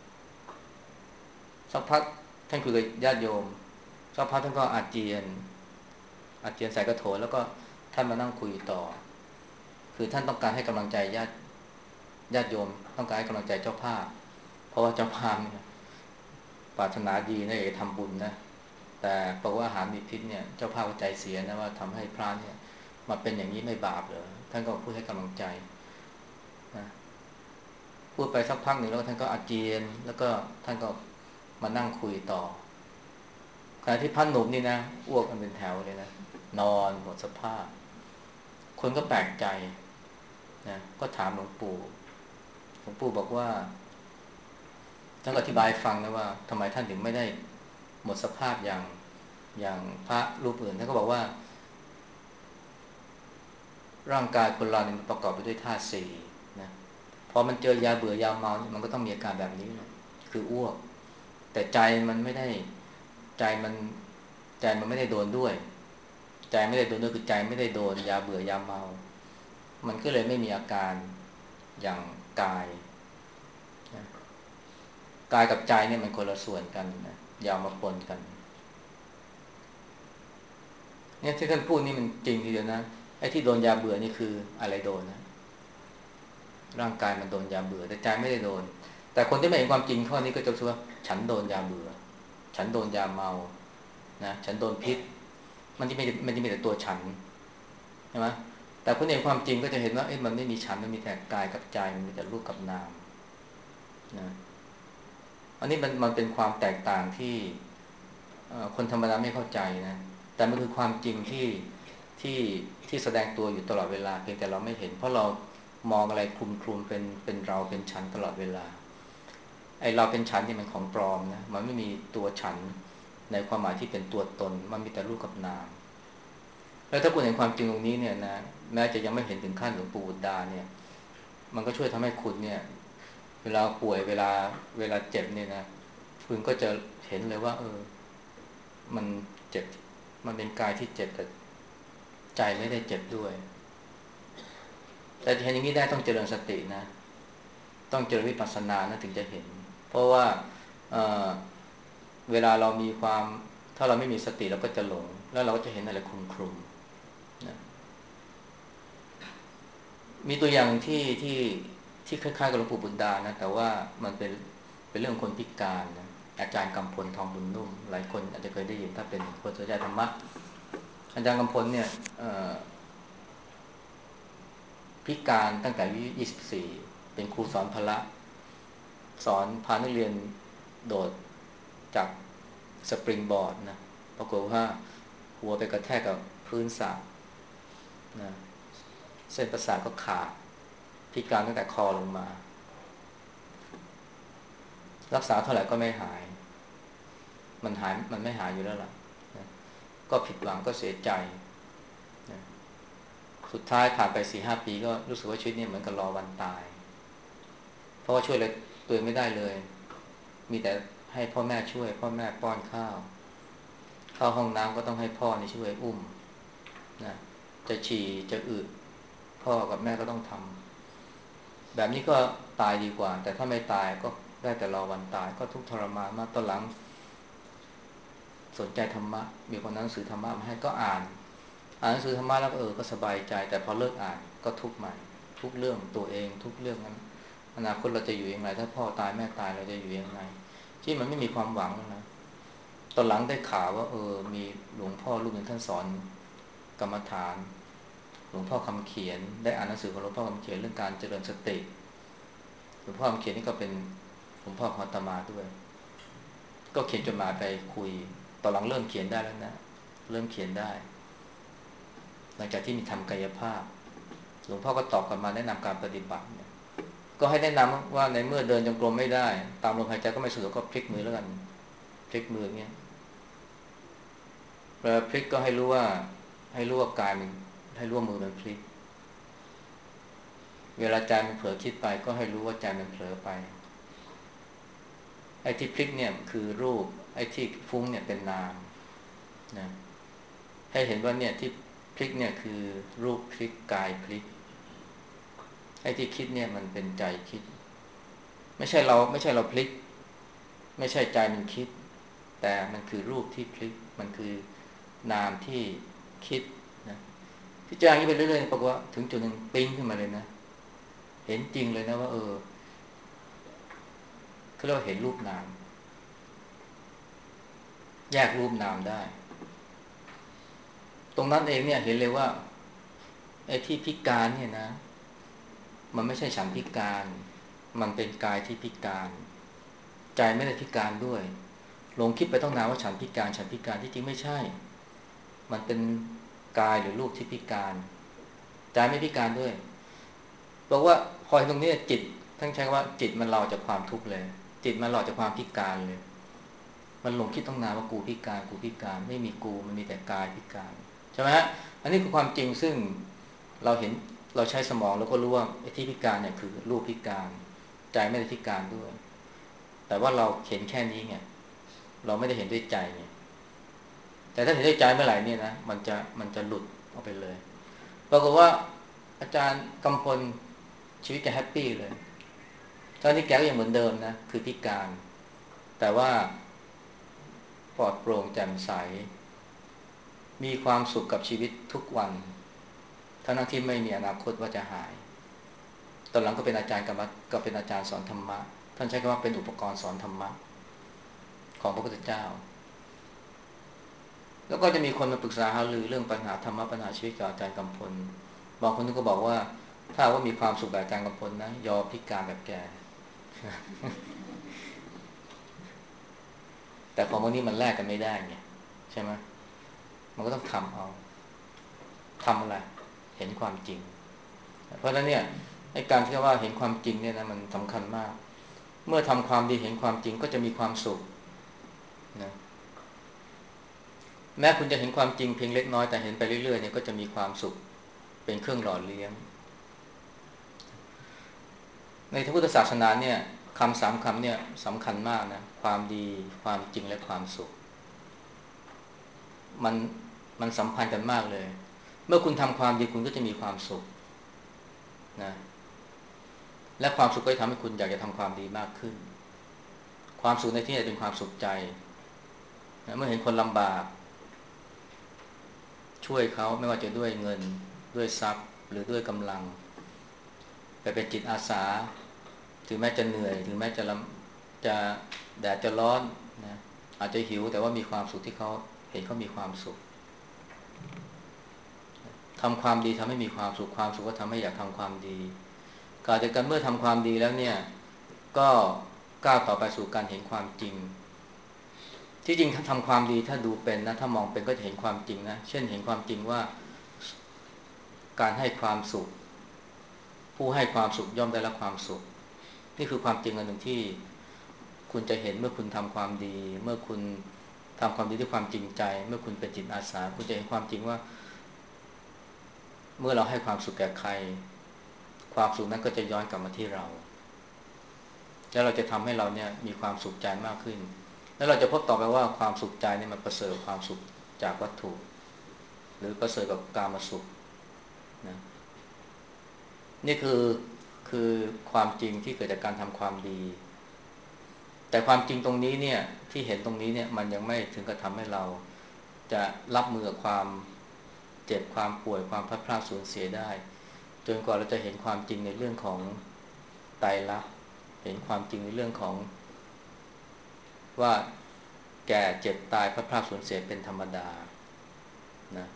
Speaker 1: สักพักท่านคุยกับญาติโยมสักพักท่านก็อาเจียนอาเจียนใส่กระโถนแล้วก็ท่านมานั่งคุยต่อคือท่านต้องการให้กำลังใจญาติญาติโยมต้องการให้กำลังใจเจ้าภาพเพราะว่าเจ้าภาพเนี่ยปรารถนาดีนะอยากจะทำบุญนะแต่ปรากฏว่าอาหารมีพิษเนี่ยเจ้าภาพใจเสียนะว่าทำให้พระเนี่ยมาเป็นอย่างนี้ไม่บาปเหรอท่านก็พูดให้กำลังใจนะพูดไปสักพักหนึ่งแล้วท่านก็อาเจียนแล้วก็ท่านก็มานั่งคุยต่อขณะที่พระหนุ่มนี่นะอ้วกกันเป็นแถวเลยนะนอนหมดสภาพคนก็แปลกใจนะก็ถามหลวงปู่หลวงปู่บอกว่าท่านอธิบายฟังนะว่าทำไมท่านถึงไม่ได้หมดสภาพอย่างอย่างพระรูปอื่นท่านก็บอกว่าร่างกายคนเราเนี่ยมันประกอบไปด้วยธาตุสี่นะพอมันเจอยาเบื่อยาเมามันก็ต้องมีอาการแบบนี้นะคืออ้วกแต่ใจมันไม่ได้ใจมันใจมันไม่ได้โดนด้วยใจไม่ได้โดนด้วยคือใจไม่ได้โดนยาเบื่อยาเมามันก็เลยไม่มีอาการอย่างกายนะกายกับใจเนี่ยมันคนละส่วนกันนะอย่ามาปนกันเนี่ยที่ท่านพูดนี่มันจริงทีเดียวนะไอ้ที่โดนยาเบื่อนี่คืออะไรโดนนะร่างกายมันโดนยาเบื่อแต่ใจไม่ได้โดนแต่คนที่ไม่เห็นความจริงข้อนี้ก็จะคิดว่าฉันโดนยาเบื่อฉันโดนยาเมานะฉันโดนพิษมันจะมีมันจะมีแต่ตัวฉันใช่ไหมแต่คนเห็นความจริงก็จะเห็นว่าเอ้ยมันไม่มีฉันมันมีแต่กายกับใจมันมีแต่รูปกับนามนะอันนี้มันมันเป็นความแตกต่างที่คนธรรมดาไม่เข้าใจนะแต่มันคือความจริงที่ที่ที่แสดงตัวอยู่ตลอดเวลาเพียงแต่เราไม่เห็นเพราะเรามองอะไรคลุมคลุมเป็นเป็นเราเป็นฉันตลอดเวลาไอเราเป็นฉันนี่มันของปลอมนะมันไม่มีตัวฉันในความหมายที่เป็นตัวตนมันมีแต่รูปกับนามแล้วถ้าคุณเห็นความจริงตรงนี้เนี่ยนะแม้จะยังไม่เห็นถึงขั้นหลวงปู่บุตรดาเนี่ยมันก็ช่วยทำให้คุณเนี่ยเวลาป่วยเวลาเวลาเจ็บเนี่ยนะคุณก็จะเห็นเลยว่าเออมันเจ็บมันเป็นกายที่เจ็บแต่ใจไม่ได้เจ็บด้วยแต่จะเห็นอย่างนี้ได้ต้องเจริญสตินะต้องเจริญวิปัสสนานะถึงจะเห็นเพราะว่าเเวลาเรามีความถ้าเราไม่มีสติเราก็จะหลงแล้วเราก็จะเห็นอะไรคลุมคลุมนะมีตัวอย่างที่ที่ที่คล้ายๆกับหลวงปู่บุญดานะแต่ว่ามันเป็นเป็นเรื่องคนพิการนะอาจารย์กำพลทองบุญนุ่มหลายคนอาจจะเคยได้ยินถ้าเป็นคนสนใจธรรมะอาจารย์กำพลเนี่ยพิการตั้งแต่อายุยี่สิบสี่เป็นครูสอนพละสอนพานักเรียนโดดจากสปริงบอร์ดนะปรากฏว่าหัวไปกระแทกกับพื้นสระนะเส้นประสาทก็ขาดพิการตั้งแต่คอลงมารักษาเท่าไหร่ก็ไม่หายมันหายมันไม่หายอยู่แล้วล่ะนะก็ผิดหวังก็เสียใจนะสุดท้ายผ่านไปสี่ห้าปีก็รู้สึกว่าชีวิตเนี่ยเหมือนกับรอวันตายเพราะว่าช่วยอะไรตัวเองไม่ได้เลยมีแต่ให้พ่อแม่ช่วยพ่อแม่ป้อนข้าวเข้าห้องน้ำก็ต้องให้พ่อนี่ช่วยอุ้มนะจะฉี่จะอึพ่อกับแม่ก็ต้องทำแบบนี้ก็ตายดีกว่าแต่ถ้าไม่ตายก็ได้แต่รอวันตายก็ทุกข์ทรมานมากตอนหลังสนใจธรรมะมีคนหนังสือธรรมะมาให้ก็อ่านอ่านหนังสือธรรมะแล้วก็เออก็สบายใจแต่พอเลิกอ่านก็ทุกข์ใหม่ทุกเรื่องตัวเองทุกเรื่องนั้นอนาคตเราจะอยู่ยังไงถ้าพ่อตายแม่ตายเราจะอยู่ยังไงที่มันไม่มีความหวังนะตอนหลังได้ข่าวว่าเออมีหลวงพ่อรูปหนึ่งท่านสอนกรรมฐานหลวงพ่อคำเขียนได้อ่านหนังสือของหลวงพ่อคำเขียนเรื่องการเจริญสติหลวงพ่อคำเขียนนี่ก็เป็นหลวงพ่อของอาตมาด้วยก็เขียนจดหมายไปคุยตอนหลังเริ่มเขียนได้แล้วนะเริ่มเขียนได้หลังจากที่มีทำกายภาพหลวงพ่อก็ตอบกลับมาแนะนำการปฏิบัติเนี่ยก็ให้แนะนำว่าในเมื่อเดินจงกรมไม่ได้ตามลมหายใจก็ไม่สะดวกก็พลิกมือแล้วกันพลิกมือเงี้ยเวลาพลิกก็ให้รู้ว่าให้รู้ว่ากายมันให้รู้ว่ามือมันพลิกเวลาใจมันเผลอคิดไปก็ให้รู้ว่าใจมันเผลอไปไอ้ที่พลิกเนี่ยคือรูปไอ้ที่ฟุ้งเนี่ยเป็นนามนะให้เห็นว่าเนี่ยที่พลิกเนี่ยคือรูปพลิกกายพลิกไอ้ที่คิดเนี่ยมันเป็นใจคิดไม่ใช่เราไม่ใช่เราพลิกไม่ใช่ใจมันคิดแต่มันคือรูปที่พลิกมันคือนามที่คิดนะพิจารณาอย่างนี้ไปเรื่อยๆปรากฏว่าถึงจุดหนึ่งปิ๊งขึ้นมาเลยนะเห็นจริงเลยนะว่าเออเขาเรียกว่าเห็นรูปนามแยกรูปนามได้ตรงนั้นเองเนี่ยเห็นเลยว่าไอ้ที่พิการเนี่ยนะมันไม่ใช่ฉันพิการมันเป็นกายที่พิการใจไม่ได้พิการด้วยหลงคิดไปต้องนานว่าฉันพิการฉันพิการที่จริงไม่ใช่มันเป็นกายหรือรูปที่พิการใจไม่พิการด้วยบอกว่าพอตรงนี้จิตทั้งใช้ว่าจิตมันหลอกจากความทุกข์เลยจิตมันหลอกจากความพิการเลยมันหลงคิดต้องนานว่ากูพิการกูพิการไม่มีกูมันมีแต่กายพิการใช่ไหมฮะอันนี้คือความจริงซึ่งเราเห็นเราใช้สมองแล้วก็รู้ว่าไอ้ที่พิการเนี่ยคือรูปพิการใจไม่ได้พิการด้วยแต่ว่าเราเห็นแค่นี้ไงเราไม่ได้เห็นด้วยใจไงแต่ถ้าเห็นด้วยใจเมื่อไหร่เนี่ยนะมันจะมันจะหลุดออกไปเลยปรากฏว่าอาจารย์กำพลชีวิตแกแฮปปี้เลยตอนนี้แกก็ยังเหมือนเดิมนะคือพิการแต่ว่าปลอดโปร่งแจ่มใสมีความสุขกับชีวิตทุกวันทั้งที่ไม่มีอนาคตว่าจะหายตอนหลังก็เป็นอาจารย์กรรมก็เป็นอาจารย์สอนธรรมะท่านใช้คำว่าเป็นอุปกรณ์สอนธรรมะของพระพุทธเจ้าแล้วก็จะมีคนมาปรึกษาหารือเรื่องปัญหาธรรมะปัญหาชีวิตกับอาจารย์กำพลบางคนก็บอกว่าถ้าว่ามีความสุขแบบอาจารย์กำพลนะยอมพิการแบบแกแต่ของพวกนี้มันแลกกันไม่ได้ไงใช่ไหมมันก็ต้องทำเอาทำอะไรเห็นความจริงเพราะฉะนั้นเนี่ยในการที่ว่าเห็นความจริงเนี่ยนะมันสำคัญมากเมื่อทำความดีเห็นความจริงก็จะมีความสุขนะแม้คุณจะเห็นความจริงเพียงเล็กน้อยแต่เห็นไปเรื่อยๆเนี่ยก็จะมีความสุขเป็นเครื่องหล่อเลี้ยงในพระพุทธศาสนาเนี่ยคำสามคำเนี่ยสำคัญมากนะความดีความจริงและความสุขมันมันสัมพันธ์กันมากเลยเมื่อคุณทำความดีคุณก็จะมีความสุขนะและความสุขก็จะทำให้คุณอยากจะทำความดีมากขึ้นความสุขในที่นี้เป็นความสุขใจนะเมื่อเห็นคนลำบากช่วยเขาไม่ว่าจะด้วยเงินด้วยทรัพย์หรือด้วยกำลังไปเป็นจิตอาสาถึงแม้จะเหนื่อยถึงแม้จะลำจะแดดจะร้อนนะอาจจะหิวแต่ว่ามีความสุขที่เขาเห็นเขามีความสุขทำความดีทำให้มีความสุขความสุขก็ทำให้อยากทำความดีการเดียวกันเมื่อทำความดีแล้วเนี่ยก็ก้าวต่อไปสู่การเห็นความจริงที่จริงถ้าทำความดีถ้าดูเป็นนะถ้ามองเป็นก็จะเห็นความจริงนะเช่นเห็นความจริงว่าการให้ความสุขผู้ให้ความสุขย่อมได้รับความสุขนี่คือความจริงอันหนึ่งที่คุณจะเห็นเมื่อคุณทำความดีเมื่อคุณทำความดีด้วยความจริงใจเมื่อคุณเป็นจิตอาสาคุณจะเห็นความจริงว่าเมื่อเราให้ความสุขแก่ใครความสุขนั้นก็จะย้อนกลับมาที่เราแล้วเราจะทำให้เราเนี่ยมีความสุขใจมากขึ้นแล้วเราจะพบต่อไปว่าความสุขใจเนี่ยมันประเสริฐความสุขจากวัตถุหรือประเสริฐกับกามสุขนะนี่คือคือความจริงที่เกิดจากการทำความดีแต่ความจริงตรงนี้เนี่ยที่เห็นตรงนี้เนี่ยมันยังไม่ถึงกับทำให้เราจะรับมือกับความเจ็บความป่วยความพลัดพรากสูญเสียได้จนกว่าเราจะเห็นความจริงในเรื่องของไตรลักษณ์เห็นความจริงในเรื่องของว่าแก่เจ็บตายพลัดพรากสูญเสียเป็นธรรมดานะ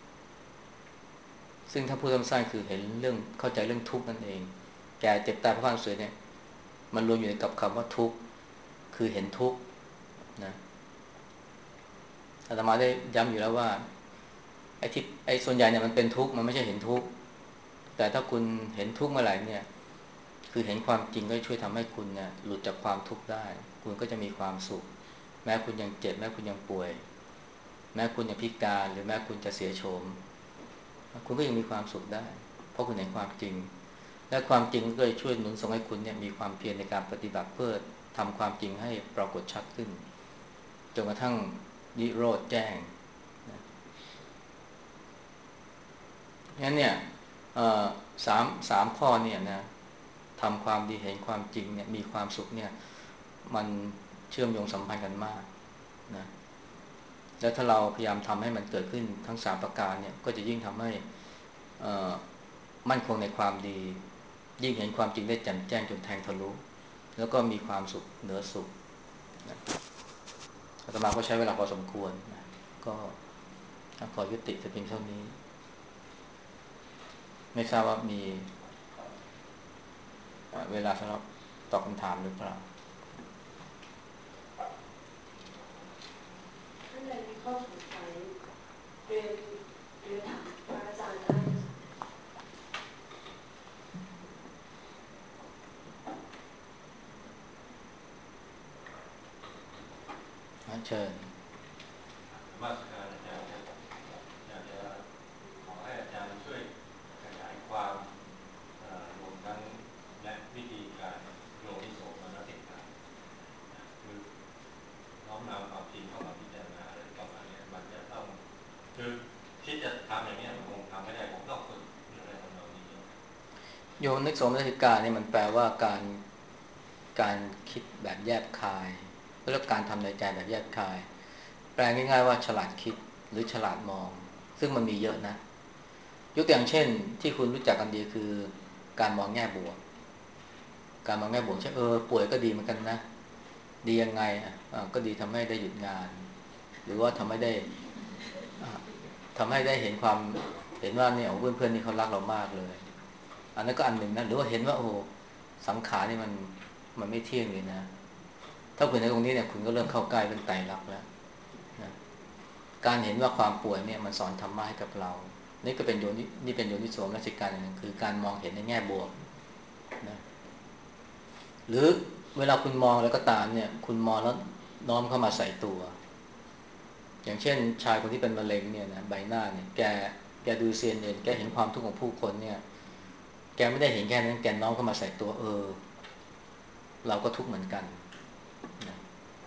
Speaker 1: ซึ่งถ้าพูดสั้นๆคือเห็นเรื่องเข้าใจเรื่องทุกข์นั่นเองแก่เจ็บตายพลัดพรากสูญเสียเนี่ยมันรวมอยู่ในกับคำว่าทุกข์คือเห็นทุกข์นะอาตมาได้ย้ำอยู่แล้วว่าไอ้ที่ไอ้ส่วนใหญ่เนี่ยมันเป็นทุกข์มันไม่ใช่เห็นทุกข์แต่ถ้าคุณเห็นทุกข์เมื่อไหร่เนี่ยคือเห็นความจริงก็ช่วยทำให้คุณเนี่ยหลุดจากความทุกข์ได้คุณก็จะมีความสุขแม้คุณยังเจ็บแม้คุณยังป่วยแม้คุณจะพิการหรือแม้คุณจะเสียโฉมคุณก็ยังมีความสุขได้เพราะคุณเห็นความจริงและความจริงก็จะช่วยหนุนส่งให้คุณเนี่ยมีความเพียรในการปฏิบัติเพื่อทำความจริงให้ปรากฏชัดขึ้นจนกระทั่งนิโรธแจ้งงั้นเนี่ยสามสามข้อเนี่ยนะทำความดีเห็นความจริงเนี่ยมีความสุขเนี่ยมันเชื่อมโยงสัมพันธ์กันมากนะแล้วถ้าเราพยายามทำให้มันเกิดขึ้นทั้งสามประการเนี่ยก็จะยิ่งทำให้มั่นคงในความดียิ่งเห็นความจริงได้แจ่มแจ้งจนแทงทะลุแล้วก็มีความสุขเหนือสุขนะอาตมาก็ใช้เวลาพอสมควรนะก็ขอยุติแต่เพียงเท่านี้ไม่ทราบว่ามีเวลาสำหรับตอบคำถามหรือเปล่า
Speaker 2: ท่านใดมีข้อสงสัยเรียนเรียนถามพระอาจารย์ได้
Speaker 1: เชิญ
Speaker 3: มาสการอาจารย์ครับอยากจะขอให้อาจารย์ช่วยขยายความรวมทั้งแนะวิธีการโยนิโสมนสิการคือน้อมนำความจริงเข้ามาพิจารณาอะไรประมาณนี้มันจะต้องคือคิดจะทำอย่างนี้มันคงทำไม่ได้ผมต้องฝึกอะไรทำนองนี้
Speaker 1: โยนิโสมนสิการเนี่ยมันแปลว่าการการคิดแบบแยกคายเรียกการทำในใจแบบแยกคายแปลง่ายๆว่าฉลาดคิดหรือฉลาดมองซึ่งมันมีเยอะนะยกตัวอย่างเช่นที่คุณรู้จักกันดีคือการมองแง่บวกการมองแง่บวกใช่เออป่วยก็ดีเหมือนกันนะดียังไงอ่ะก็ดีทำให้ได้หยุดงานหรือว่าทำให้ได้ทำให้ได้เห็นความเห็นว่าเนี่ยเพื่อนเพื่อนนี่เขารักเรามากเลยอันนั้นก็อันหนึ่งนะหรือว่าเห็นว่าโอ้สังขารนี่มันมันไม่เที่ยงเลยนะถ้าคุณในตรงนี้เนี่ยคุณก็เริ่มเข้าใกล้เรื่องไตรลักษณ์แล้วนะการเห็นว่าความป่วยเนี่ยมันสอนธรรมะให้กับเรานี่ก็เป็นโยนินี่เป็นโยนิโสมนสิการอย่างหนึ่งคือการมองเห็นในแง่บวกนะหรือเวลาคุณมองแล้วก็ตามเนี่ยคุณมองแล้วน้อมเข้ามาใส่ตัวอย่างเช่นชายคนที่เป็นมะเร็งเนี่ยนะใบหน้าเนี่ยแกแกดู ซี เอ็น เอ็น แกเห็นความทุกข์ของผู้คนเนี่ยแกไม่ได้เห็นแค่นั้นแกน้อมเข้ามาใส่ตัวเออเราก็ทุกข์เหมือนกันนะ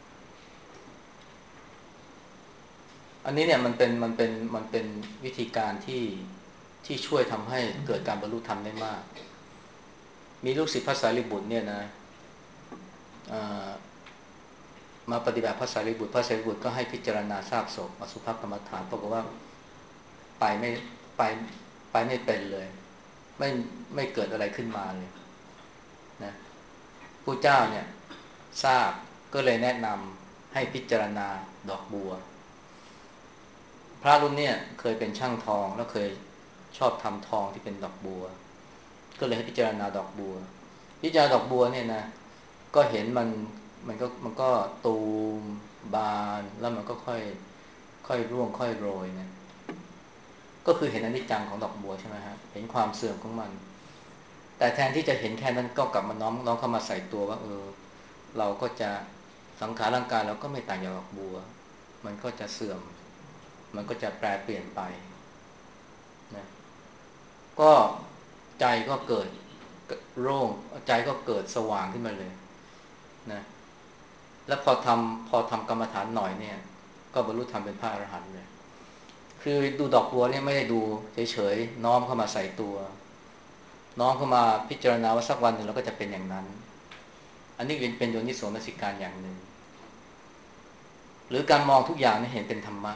Speaker 1: อันนี้เนี่ยมันเป็นมันเป็นมันเป็นวิธีการที่ที่ช่วยทำให้เกิดการบรรลุธรรมได้มากมีลูกศิษย์พระสารีบุตรเนี่ยนะมาปฏิบัติพระสารีบุตรพระสารีบุตรก็ให้พิจารณาซากศพอสุภกรรมฐานปรากฏว่าไปไม่ไปไปไม่เป็นเลยไม่ไม่เกิดอะไรขึ้นมาเลยนะผู้เจ้าเนี่ยทราบก็เลยแนะนำให้พิจารณาดอกบัวพระรูปเนี่ยเคยเป็นช่างทองแล้วเคยชอบทำทองที่เป็นดอกบัวก็เลยให้พิจารณาดอกบัวพิจารณาดอกบัวเนี่ยนะก็เห็นมันมันก็มันก็ตูมบานแล้วมันก็ค่อยค่อยร่วงค่อยโรยเนี่ยก็คือเห็นอนิจจังของดอกบัวใช่ไหมฮะเห็นความเสื่อมของมันแต่แทนที่จะเห็นแค่นั้นก็กลับมาน้อมน้อมเข้ามาใส่ตัวว่าเออเราก็จะสังขารร่างกายเราก็ไม่ต่างจากดอกบัวมันก็จะเสื่อมมันก็จะแปรเปลี่ยนไปนะก็ใจก็เกิดโล่งใจก็เกิดสว่างขึ้นมาเลยนะแล้วพอทำพอทำกรรมฐานหน่อยเนี่ยก็บรรลุธรรมเป็นพระอรหันต์เลยคือดูดอกบัวเนี่ยไม่ได้ดูเฉยๆน้อมเข้ามาใส่ตัวน้อมเข้ามาพิจารณาว่าสักวันหนึ่งเราก็จะเป็นอย่างนั้นอันนี้เป็นโยนิโสมนสิการอย่างหนึ่งหรือการมองทุกอย่างเนี่ยเห็นเป็นธรรมะ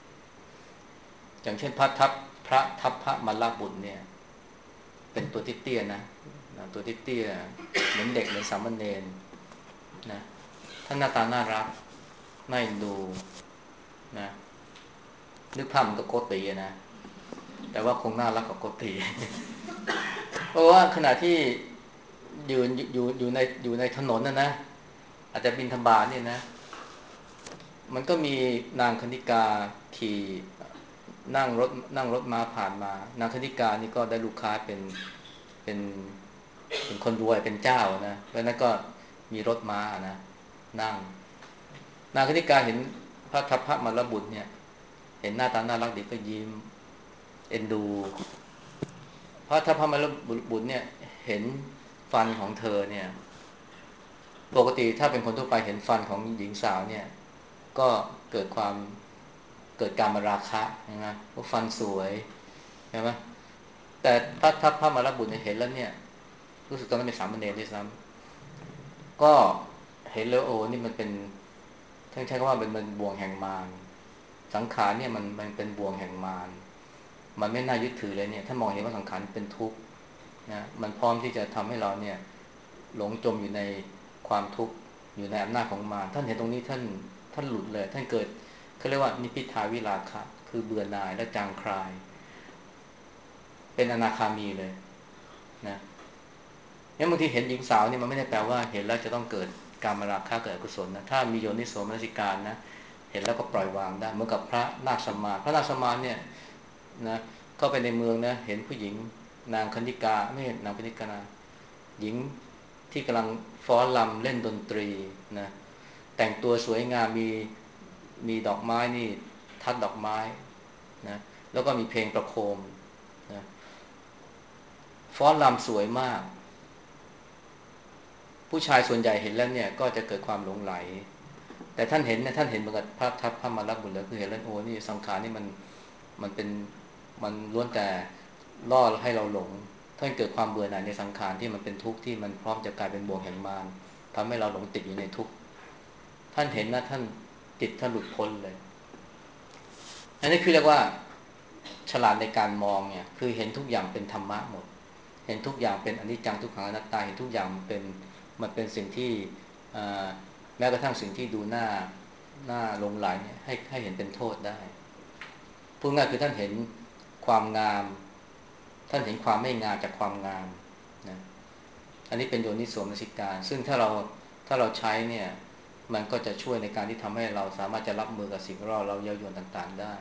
Speaker 1: อย่างเช่นพระทัพพระทัพพระมลบุตรเนี่ยเป็นตัวเตี้ยๆนะตัวเตี้ยๆเหมือนเด็กเหมือนสามเณรนะท่านหน้าตาน่ารักน่าเอ็นดูนะนึกภาพมันก็โกตินะแต่ว่าคงน่ารักกว่าโกติเพราะว่าขณะที่ยืนอยู่อยู่ในอยู่ในถนนนะนะอาจจะบิณฑบาตเนี่ยนะมันก็มีนางคณิกาขี่นั่งรถนั่งรถม้าผ่านมานางคณิกานี่ก็ได้ลูกค้าเป็นเป็นเป็นคนรวยเป็นเจ้านะแล้วนั้นก็มีรถม้านะนั่งนางคณิกาเห็นพระทัพพระมรบุตรเนี่ยเห็นหน้าตาน่ารักดีก็ยิ้มเอ็นดูพระทัพพระมรบุตรเนี่ยเห็นฟันของเธอเนี่ยปกติถ้าเป็นคนทั่วไปเห็นฟันของหญิงสาวเนี่ยก็เกิดความเกิดการมาราคะใช่ไหมว่าฟันสวยใช่ไหมแต่พระทัพพระมรบุตรเนี่ยเห็นแล้วเนี่ยรู้สึกตอนนั้นเป็นสามเณรด้วยซ้ำก็เห็นแล้วโอ้นี่มันเป็นท่านใช้คำว่าเป็นมันบ่วงแห่งมารสังขารเนี่ยมันมันเป็นบ่วงแห่งมารมันไม่น่ายึดถือเลยเนี่ยถ้ามองเห็นว่าสังขารเป็นทุกข์นะมันพร้อมที่จะทำให้เราเนี่ยหลงจมอยู่ในความทุกข์อยู่ในอำนาจของมารท่านเห็นตรงนี้ท่านท่านหลุดเลยท่านเกิดเขาเรียกว่านิพพิทาวิราคะคือเบื่อหน่ายและจางคลายเป็นอนาคามีเลยนะงั้นบางทีเห็นหญิงสาวนี่มันไม่ได้แปลว่าเห็นแล้วจะต้องเกิดการมาราคะเกิดอกุศลนะถ้ามีโยนิโสมนสิการนะเห็นแล้วก็ปล่อยวางได้เหมือนกับพระนาคสมานพระนาคสมานเนี่ยนะเข้าไปในเมืองนะเห็นผู้หญิงนางคณิกาไม่นางคณิกานะหญิงที่กำลังฟ้อนรำเล่นดนตรีนะแต่งตัวสวยงามมีมีดอกไม้นี่ทัดดอกไม้นะแล้วก็มีเพลงประโคมนะฟ้อนรำสวยมากผู้ชายส่วนใหญ่เห็นแล้วเนี่ยก็จะเกิดความหลงไหลแต่ท่านเห็นเนี่ยท่านเห็นเหมือนกับพระทัพพระมรบุตรแล้วคือเห็นแล้วโอ้นี่สังขารนี่มันมันเป็นมันล้วนแต่ล่อให้เราหลงท่านเกิดความเบื่อหน่ายในสังขารที่มันเป็นทุกข์ที่มันพร้อมจะกลายเป็นบ่วงแห่งมารทำให้เราหลงติดอยู่ในทุกข์ท่านเห็นนะท่านจิตท่านหลุดพ้นเลยอันนี้คือเรียกว่าฉลาดในการมองเนี่ยคือเห็นทุกอย่างเป็นธรรมะหมดเห็นทุกอย่างเป็นอนิจจังทุกขังอนัตตาเห็นทุกอย่างมันเป็นมันเป็นสิ่งที่แม้กระทั่งสิ่งที่ดูหน้าหน้าลงไหลเนี่ยให้ให้เห็นเป็นโทษได้พูดง่ายคือท่านเห็นความงามท่านเห็นความไม่งามจากความงามนะอันนี้เป็นโยนิโสมนสิการซึ่งถ้าเราถ้าเราใช้เนี่ยมันก็จะช่วยในการที่ทำให้เราสามารถจะรับมือกับสิ่งรอบเราเย้ายวนต่างๆได้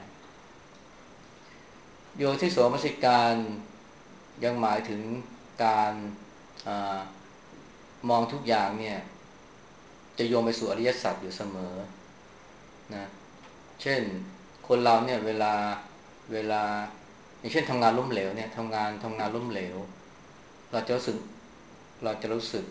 Speaker 1: โยนิโสมนสิการยังหมายถึงการอมองทุกอย่างเนี่ยจะโยงไปสู่อริยสัจอยู่เสมอนะเช่นคนเราเนี่ยเวลาเวลาอย่างเช่นทำงานล้มเหลวเนี่ยทำงานทำงานล้มเหลวเราจะรู้สึกเราจะรู้สึก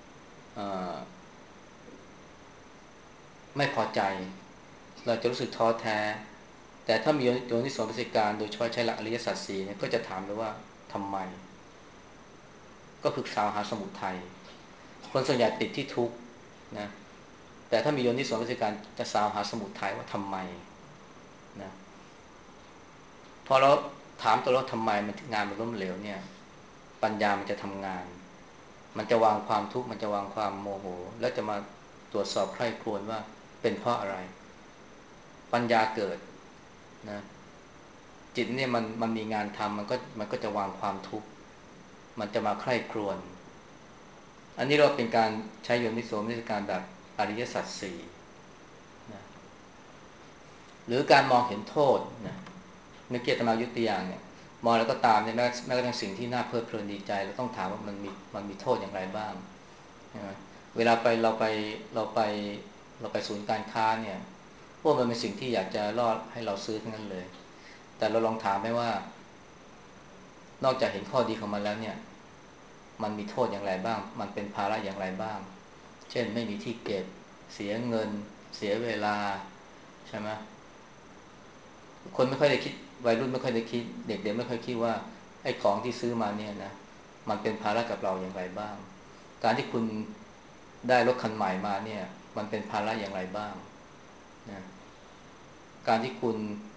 Speaker 1: ไม่พอใจเราจะรู้สึกท้อแท้แต่ถ้ามีโยนิโสมนสิการโดยเฉพาะใช้หลักอริยสัจสี่เนี่ยก็จะถามเลยว่าทำไมก็คือสาวหาสมุทัยคนส่วนใหญ่ติดที่ทุกข์นะแต่ถ้ามีโยนิโสมนสิการจะสาวหาสมุทัยว่าทำไมนะพอเราถามตัวเราทำไมมันงานมันล้มเหลวเนี่ยปัญญามันจะทำงานมันจะวางความทุกข์มันจะวางความโมโหแล้วจะมาตรวจสอบใคร่ครวญว่าเป็นเพราะอะไรปัญญาเกิดนะจิตเนี่ยมันมันมีงานทำมันก็มันก็จะวางความทุกข์มันจะมาใคร่ครวญอันนี้เราเป็นการใช้โยนิโสมนสิการแบบอริยสัจสี่นะหรือการมองเห็นโทษนะเมื่อกี้อาตมายุติอย่างเนี่ยมองแล้วก็ตามเนี่ยแม้แม้กระทั่งสิ่งที่น่าเพลิดเพลินดีใจเราต้องถามว่ามันมีมันมีโทษอย่างไรบ้างนะเวลาไปเราไปเราไปเราไปศูนย์การค้าเนี่ยพวกมันเป็นสิ่งที่อยากจะล่อให้เราซื้อทั้งนั้นเลยแต่เราลองถามไหมว่านอกจากเห็นข้อดีของมันแล้วเนี่ยมันมีโทษอย่างไรบ้างมันเป็นภาระอย่างไรบ้างเช่นไม่มีที่เก็บเสียเงินเสียเวลาใช่ไหมคนไม่ค่อยได้คิดวัยรุ่นไม่ค่อยได้คิดเด็กๆไม่ค่อยคิดว่าไอ้ของที่ซื้อมาเนี่ยนะมันเป็นภาระกับเราอย่างไรบ้างการที่คุณได้รถคันใหม่มาเนี่ยมันเป็นภาระอย่างไรบ้างนะการที่คุณ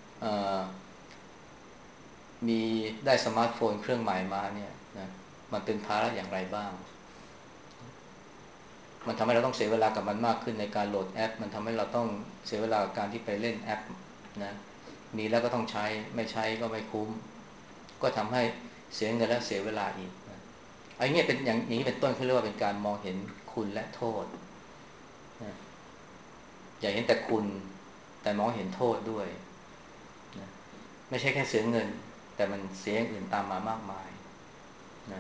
Speaker 1: มีได้สมาร์ทโฟนเครื่องใหม่มาเนี่ยนะมันเป็นภาระอย่างไรบ้างมันทำให้เราต้องเสียเวลากับมันมากขึ้นในการโหลดแอปมันทำให้เราต้องเสียเวลากับการที่ไปเล่นแอปนะมีแล้วก็ต้องใช้ไม่ใช้ก็ไม่คุ้มก็ทำให้เสียเงินและเสียเวลาอีกนะไอ้เงี้ยเป็นอย่างนี้เป็นต้นเขาเรียกว่าเป็นการมองเห็นคุณและโทษนะอย่าเห็นแต่คุณแต่มองเห็นโทษด้วยนะไม่ใช่แค่เสียเงินแต่มันเสียอย่างอื่นตามมามากมายนะ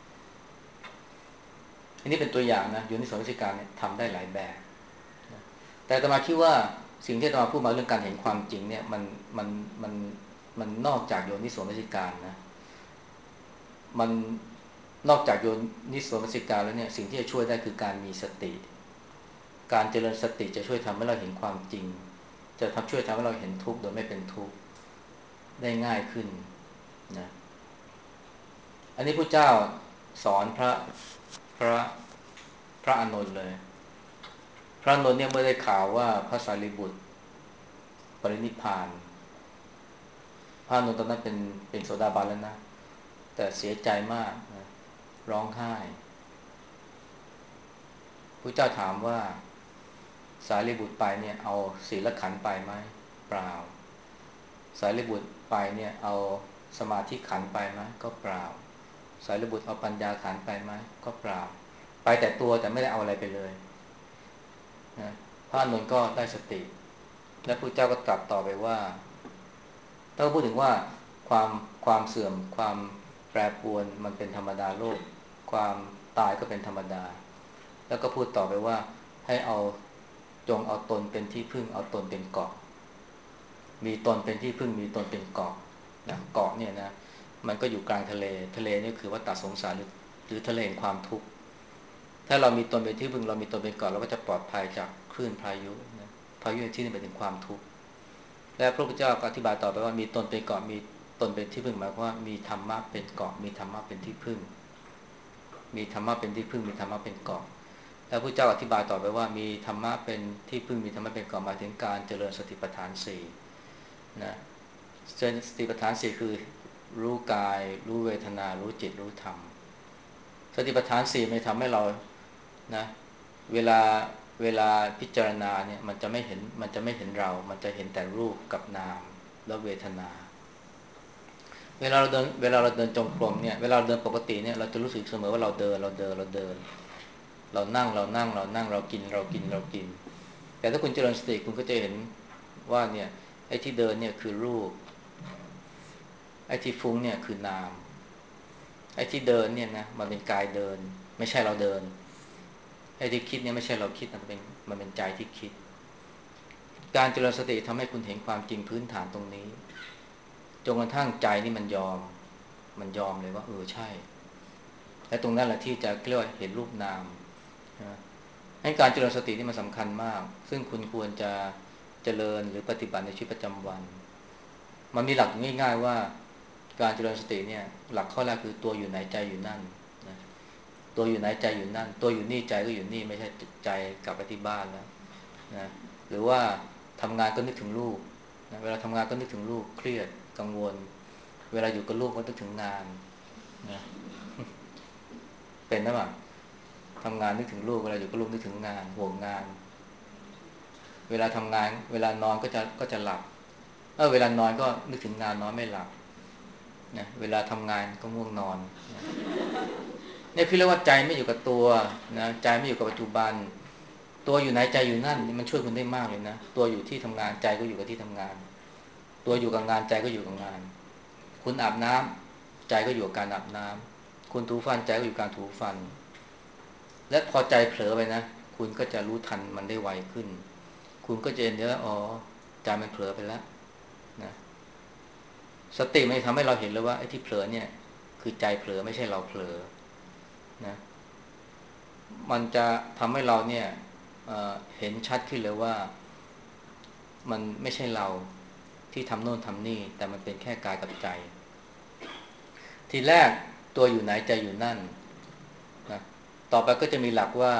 Speaker 1: อันนี้เป็นตัวอย่างนะโยนิโสมนสิการเนี่ยทำได้หลายแบบนะแต่อาตมาคิดว่าสิ่งที่อาตมาพูดมาเรื่องการเห็นความจริงเนี่ยมันมันมันมันนอกจากโยนิโสมนสิการนะมันนอกจากโยนิโสมนสิการแล้วเนี่ยสิ่งที่จะช่วยได้คือการมีสติการเจริญสติจะช่วยทำให้เราเห็นความจริงจะทำช่วยทำให้เราเห็นทุกข์โดยไม่เป็นทุกข์ได้ง่ายขึ้นนะอันนี้พระเจ้าสอนพระพระพระอานนท์เลยพระอานนท์เนี่ยเมื่อได้ข่าวว่าพระสารีบุตรปรินิพพานพระอานนท์ตอนนั้นเป็นเป็นโสดาบันแล้วนะแต่เสียใจมากนะร้องไห้พระเจ้าถามว่าสารีบุตรไปเนี่ยเอาศีลขันธ์ไปไหมเปล่าสารีบุตรไปเนี่ยเอาสมาธิขันธ์ไปไหมก็เปล่าสารีบุตรเอาปัญญาขันธ์ไปไหมก็เปล่าไปแต่ตัวแต่ไม่ได้เอาอะไรไปเลยนะพระอานนท์ก็ได้สติและพระเจ้าก็ตรัสต่อไปว่าถ้าพูดถึงว่าความความเสื่อมความแปรปรวนมันเป็นธรรมดาโลกความตายก็เป็นธรรมดาแล้วก็พูดต่อไปว่าให้เอาจงเอาตนเป็นที่พึ่งเอาตนเป็นเกาะมีตนเป็นที่พึ่งมีตนเป็นเกาะนะเกาะเนี่ยนะมันก็อยู่กลางทะเลทะเลนี่คือวัฏฏะสงสารหรือหรือทะเลแห่งความทุกข์ถ้าเรามีตนเป็นที่พึ่งเรามีตนเป็นเกาะเราก็จะปลอดภัยจากคลื่นพายุนะพายุที่นี่เป็นถึงความทุกข์และพระพุทธเจ้าก็อธิบายต่อไปว่ามีตนเป็นเกาะมีตนเป็นที่พึ่งหมายความว่ามีธรรมะเป็นเกาะมีธรรมะเป็นที่พึ่งมีธรรมะเป็นที่พึ่งมีธรรมะเป็นเกาะแล้วพระเจ้าอธิบายต่อไปว่ามีธรรมะเป็นที่พึ่งมีธรรมะเป็นเกาะหมายถึงการเจริญสติปัฏฐานสี่นะสติปัฏฐานสี่คือรู้กายรู้เวทนารู้จิตรู้ธรรมสติปัฏฐานสี่มันทำให้เรานะเวลาเวลาพิจารณาเนี่ยมันจะไม่เห็นมันจะไม่เห็นเรา มันจะเห็นแต่รูปกับนามและเวทนาเวลาเราเดินเวลาเราเดินจงกรมเนี่ยเวลาเราเดินปกติเนี่ยเราจะรู้สึกเสมอว่าเราเดินเราเดินเราเดินเรานั่งเรานั่งเรานั่งเรากินเรากินเรากินแต่ถ้าคุณเจริญสติคุณก็จะเห็นว่าเนี่ยไอ้ที่เดินเนี่ยคือรูปไอ้ที่ฟุ้งเนี่ยคือนามไอ้ที่เดินเนี่ยนะมันเป็นกายเดินไม่ใช่เราเดินไอ้ที่คิดเนี่ยไม่ใช่เราคิดมันเป็นมันเป็นใจที่คิดการเจริญสติทำให้คุณเห็นความจริงพื้นฐานตรงนี้จนกระทั่งใจนี่มันยอมมันยอมเลยว่าเออใช่และตรงนั้นแหละที่จะเรียกว่าเห็นรูปนามนะให้การเจริญสตินี่มันสำคัญมากซึ่งคุณควรจะเจริญหรือปฏิบัติในชีวิตประจำวันมันมีหลักง่ายๆว่าการเจริญสติเนี่ยหลักข้อแรกคือตัวอยู่ไหนใจอยู่นั่นนะตัวอยู่ไหนใจอยู่นั่นตัวอยู่นี่ใจก็อยู่นี่ไม่ใช่ใจกลับไปที่บ้านแล้วนะหรือว่าทำงานก็นึกถึงลูกนะเวลาทำงานก็นึกถึงลูกเครียดกังวลเวลาอยู่กับลูกก็นึกถึงงานนะเป็นนะว่าทำงานนึกถึงลูกเวลาอยู่กับลูกนึกถึงงานห่วงงานเวลาทำงานเวลานอนก็จะก็จะหลับเออเวลานอนก็นึกถึงงานนอนไม่หลับนะเวลาทำงานก็ง่วงนอนนะเนี่ยคือเรียกว่าใจไม่อยู่กับตัวนะใจไม่อยู่กับปัจจุบันตัวอยู่ไหนใจอยู่นั่นนี่มันช่วยคุณได้มากเลยนะตัวอยู่ที่ทำงานใจก็อยู่กับที่ทำงานตัวอยู่กับงานใจก็อยู่กับงานคุณอาบน้ำใจก็อยู่กับการอาบน้ำคุณถูฟันใจก็อยู่กับการถูฟันและพอใจเผลอไปนะคุณก็จะรู้ทันมันได้ไวขึ้นคุณก็จะเห็นว่าอ๋อใจมันเผลอไปแล้วนะสติมันทำให้เราเห็นเลยว่าไอ้ที่เผลอเนี่ยคือใจเผลอไม่ใช่เราเผลอนะมันจะทำให้เราเนี่ย เอ่อ เห็นชัดขึ้นเลยว่ามันไม่ใช่เราที่ทำโน่นทำนี่แต่มันเป็นแค่กายกับใจทีแรกตัวอยู่ไหนใจอยู่นั่นนะต่อไปก็จะมีหลักว่า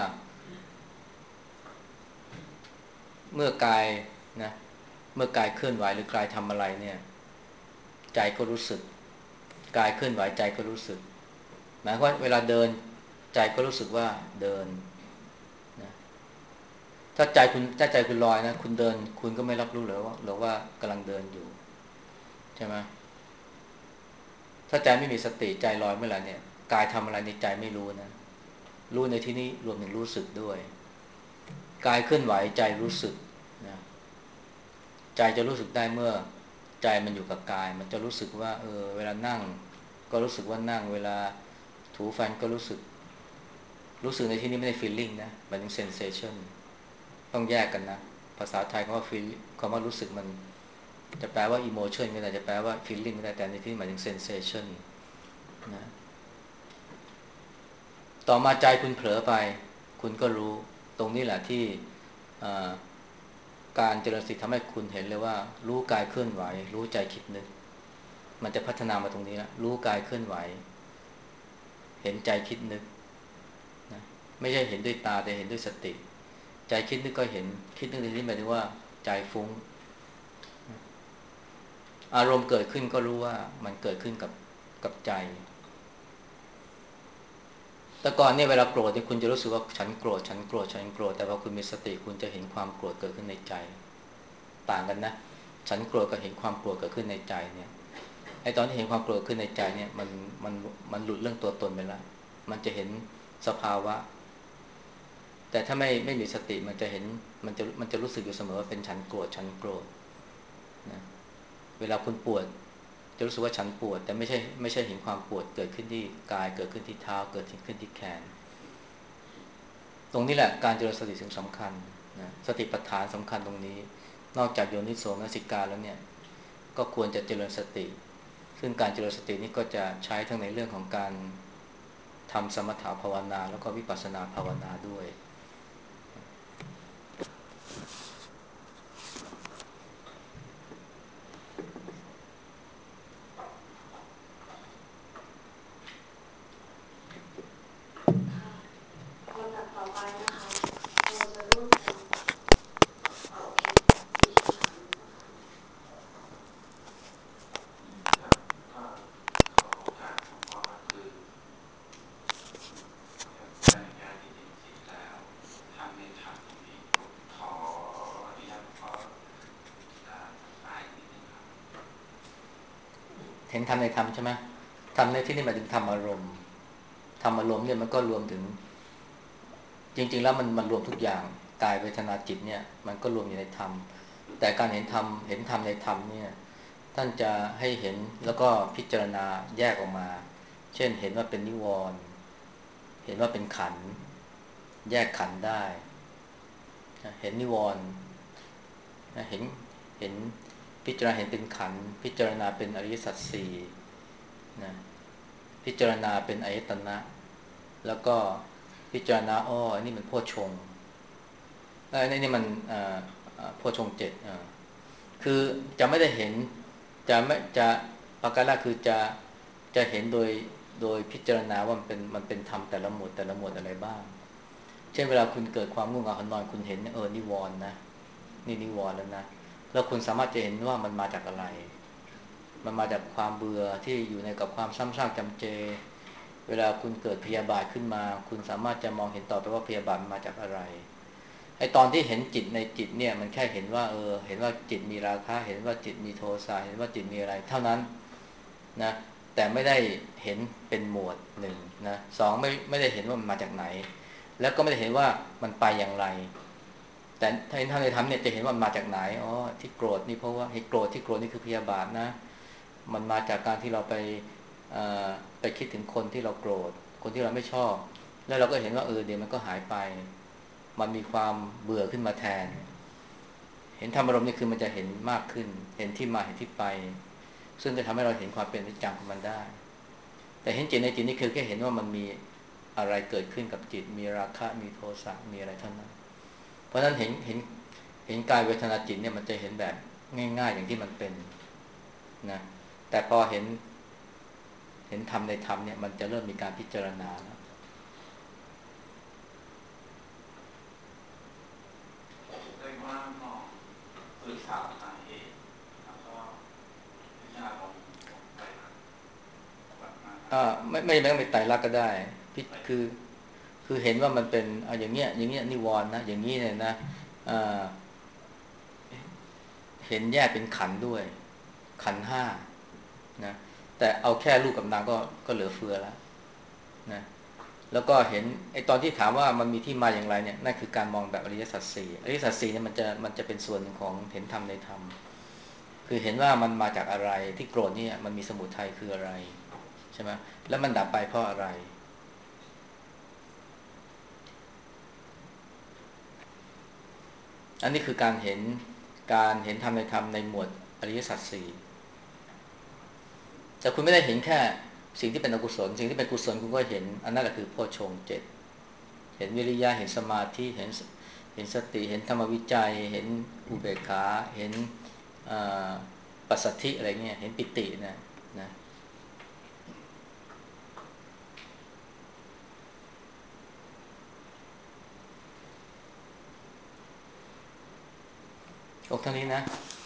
Speaker 1: เมื่อกายนะเมื่อกายเคลื่อนไหวหรือกายทำอะไรเนี่ยใจก็รู้สึกกายเคลื่อนไหวใจก็รู้สึกหมายความว่าเวลาเดินใจก็รู้สึกว่าเดินนะถ้าใจคุณถ้าใจคุณลอยนะคุณเดินคุณก็ไม่รับรู้เลยว่าหรือว่ากำลังเดินอยู่ใช่ไหมถ้าใจไม่มีสติใจลอยเมื่อไหร่เนี่ยกายทำอะไรในใจไม่รู้นะรู้ในที่นี้รวมถึงรู้สึกด้วยกายเคลื่อนไหวใจรู้สึกนะใจจะรู้สึกได้เมื่อใจมันอยู่กับกายมันจะรู้สึกว่าเออเวลานั่งก็รู้สึกว่านั่งเวลาถูฟันก็รู้สึกรู้สึกในที่นี้ไม่ได้ feeling นะหมายถึง sensation ต้องแยกกันนะภาษาไทยคำว่า feel คำว่ารู้สึกมันจะแปลว่า emotion ก็ได้จะแปลว่า feeling ก็ได้แต่ในที่นี้หมายถึง sensation นะต่อมาใจคุณเผลอไปคุณก็รู้ตรงนี้แหละที่การเจริญสติทำให้คุณเห็นเลยว่ารู้กายเคลื่อนไหวรู้ใจคิดนึกมันจะพัฒนามาตรงนี้แล้วรู้กายเคลื่อนไหวเห็นใจคิดนึกนะไม่ใช่เห็นด้วยตาแต่เห็นด้วยสติใจคิดนึกก็เห็นคิดนึกในที่นี้หมายถึงว่าใจฟุ้งอารมณ์เกิดขึ้นก็รู้ว่ามันเกิดขึ้นกับกับใจแต่ก่อนเนี่ยเวลาโกรธเนี่ยคุณจะรู้สึกว่าฉันโกรธฉันโกรธฉันโกรธแต่พอคุณมีสติคุณจะเห็นความโกรธเกิดขึ้นในใจต่างกันนะฉันโกรธกับเห็นความโกรธเกิดขึ้นในใจเนี่ยไอ้ตอนที่เห็นความโกรธขึ้นในใจเนี่ยมันมันมันหลุดเรื่องตัวตนไปแล้วมันจะเห็นสภาวะแต่ถ้าไม่ไม่มีสติมันจะเห็นมันจะมันจะรู้สึกอยู่เสมอว่าเป็นฉันโกรธฉันโกรธนะเวลาคุณปวดจะรู้สึกว่าฉันปวดแต่ไม่ใช่ไม่ใช่เห็นความปวดเกิดขึ้นที่กายเกิดขึ้นที่เท้าเกิดขึ้นที่แขนตรงนี้แหละการเจริญสติถึงสำคัญนะสติปัฏฐานสำคัญตรงนี้นอกจากโยนิโสมนสิการแล้วเนี่ยก็ควรจะเจริญสติซึ่งการเจริญสตินี้ก็จะใช้ทั้งในเรื่องของการทำสมถภาวนาแล้วก็วิปัสสนาภาวนาด้วย
Speaker 2: ลำดับต่อไปนะคะเราจะร่วมกันเป่าเค้กมีคำถามหรือเปล่าคะ
Speaker 3: ครับก็ขอโอกาสของพ่อคือการงานที่จริงๆแล้วทำในธรรมตรงนี้ผมขออนุญาตขอป้ายนิดนึงครับ
Speaker 1: เห็นธรรมในธรรมใช่ไหมธรรมในที่นี้หมายถึงธรรมอารมณ์ธรรมอารมณ์เนี่ยมันก็รวมถึงจริงๆแล้วมันมันรวมทุกอย่างกายเวทนาจิตเนี่ยมันก็รวมอยู่ในธรรมแต่การเห็นธรรมเห็นธรรมในธรรมเนี่ยท่านจะให้เห็นแล้วก็พิจารณาแยกออกมาเช่นเห็นว่าเป็นนิวรณ์เห็นว่าเป็นขันธ์แยกขันธ์ได้เห็นนิวรณ์นะเห็นเห็นพิจารณาเห็นเป็นขันธ์พิจารณาเป็นอริยสัจสี่นะพิจารณาเป็นอายตนะแล้วก็พิจารณาอ้ออันนี้มันโพชฌงค์อันนี้นี่มันโพชฌงค์เจ็ดคือจะไม่ได้เห็นจะไม่จะประการแรกคือจะจะเห็นโดยโดยพิจารณาว่ามันเป็นมันเป็นธรรมแต่ละหมวดแต่ละหมวดอะไรบ้างเช่นเวลาคุณเกิดความง่วงเหงาหอนอนคุณเห็นเออนิวรณ์นะนี่นิวรณ์แล้วนะแล้วคุณสามารถจะเห็นว่ามันมาจากอะไรมันมาจากความเบื่อที่อยู่ในกับความซ้ำซากจำเจเวลาคุณเกิดพยาบาทขึ้นมาคุณสามารถจะมองเห็นต่อไปว่าพยาบาทมาจากอะไรไอ้ตอนที่เห็นจิตในจิตเนี่ยมันแค่เห็นว่าเออเห็นว่าจิตมีราคะเห็นว่าจิตมีโทสะเห็นว่าจิตมีอะไรเท่านั้นนะแต่ไม่ได้เห็นเป็นหมวดหนึ่งนะสองไม่ไม่ได้เห็นว่ามันมาจากไหนแล้วก็ไม่ได้เห็นว่ามันไปอย่างไรแต่ถ้าเห็นทางในธรรมเนี่ยจะเห็นว่ามันมาจากไหนอ๋อที่โกรธนี่เพราะว่าให้โกรธที่โกรธนี่คือพยาบาทนะมันมาจากการที่เราไปไปคิดถึงคนที่เราโกรธคนที่เราไม่ชอบแล้วเราก็เห็นว่าเออเดี๋ยวมันก็หายไปมันมีความเบื่อขึ้นมาแทนเห็นธรรมอารมณ์นี่คือมันจะเห็นมากขึ้นเห็นที่มาเห็นที่ไปซึ่งจะทำให้เราเห็นความเป็นอนิจจังของมันได้แต่เห็นจิตในจิตนี่คือแค่เห็นว่ามันมีอะไรเกิดขึ้นกับจิตมีราคะมีโทสะมีอะไรเท่านั้นเพราะฉะนั้นเห็นเห็นเห็นกายเวทนาจิตเนี่ยมันจะเห็นแบบง่ายๆอย่างที่มันเป็นนะแต่พอเห็นเห็นธรรมในธรรมเนี่ยมันจะเริ่มมีการพิจารณาแล้ว
Speaker 3: เรียกว่าก็สื่อสารทางเหตุแล้วก็พิจารณาลงไปแบบ
Speaker 1: อ่า
Speaker 3: นั้น
Speaker 1: ไม่ไม่ไม่ต้องไปไตรลักษณ์ก็ได้พิคือคือเห็นว่ามันเป็นอ่าอย่างเงี้ยอย่างเงี้ยนิวรณ์นะอย่างนี้เนี่ยนะอ่าเห็นแยกเป็นขันธ์ด้วยขันธ์ห้านะแต่เอาแค่รูปกับนามก็ก็เหลือเฟือแล้วนะแล้วก็เห็นไอ้ตอนที่ถามว่ามันมีที่มาอย่างไรเนี่ยนั่นคือการมองแบบอริยสัจสี่อริยสัจสี่เนี่ยมันจะมันจะเป็นส่วนหนึ่งของเห็นธรรมในธรรมคือเห็นว่ามันมาจากอะไรที่โกรธเนี่ยมันมีสมุทัยคืออะไรใช่ไหมแล้วมันดับไปเพราะอะไรอันนี้คือการเห็นการเห็นธรรมในธรรมในหมวดอริยสัจสี่แต่คุณไม่ได้เห็นแค่สิ่งที่เป็นอกุศลสิ่งที่เป็นกุศลคุณก็เห็นอันนั้นแหละคือโพชฌงค์เจ็ดเห็นวิริยะเห็นสมาธิเห็นเห็นสติเห็นธรรมวิจัยเห็นอุเบกขาเห็นปัสสัทธิอะไรเงี้ยเห็นปิตินะนะตรงเท่านี้นะ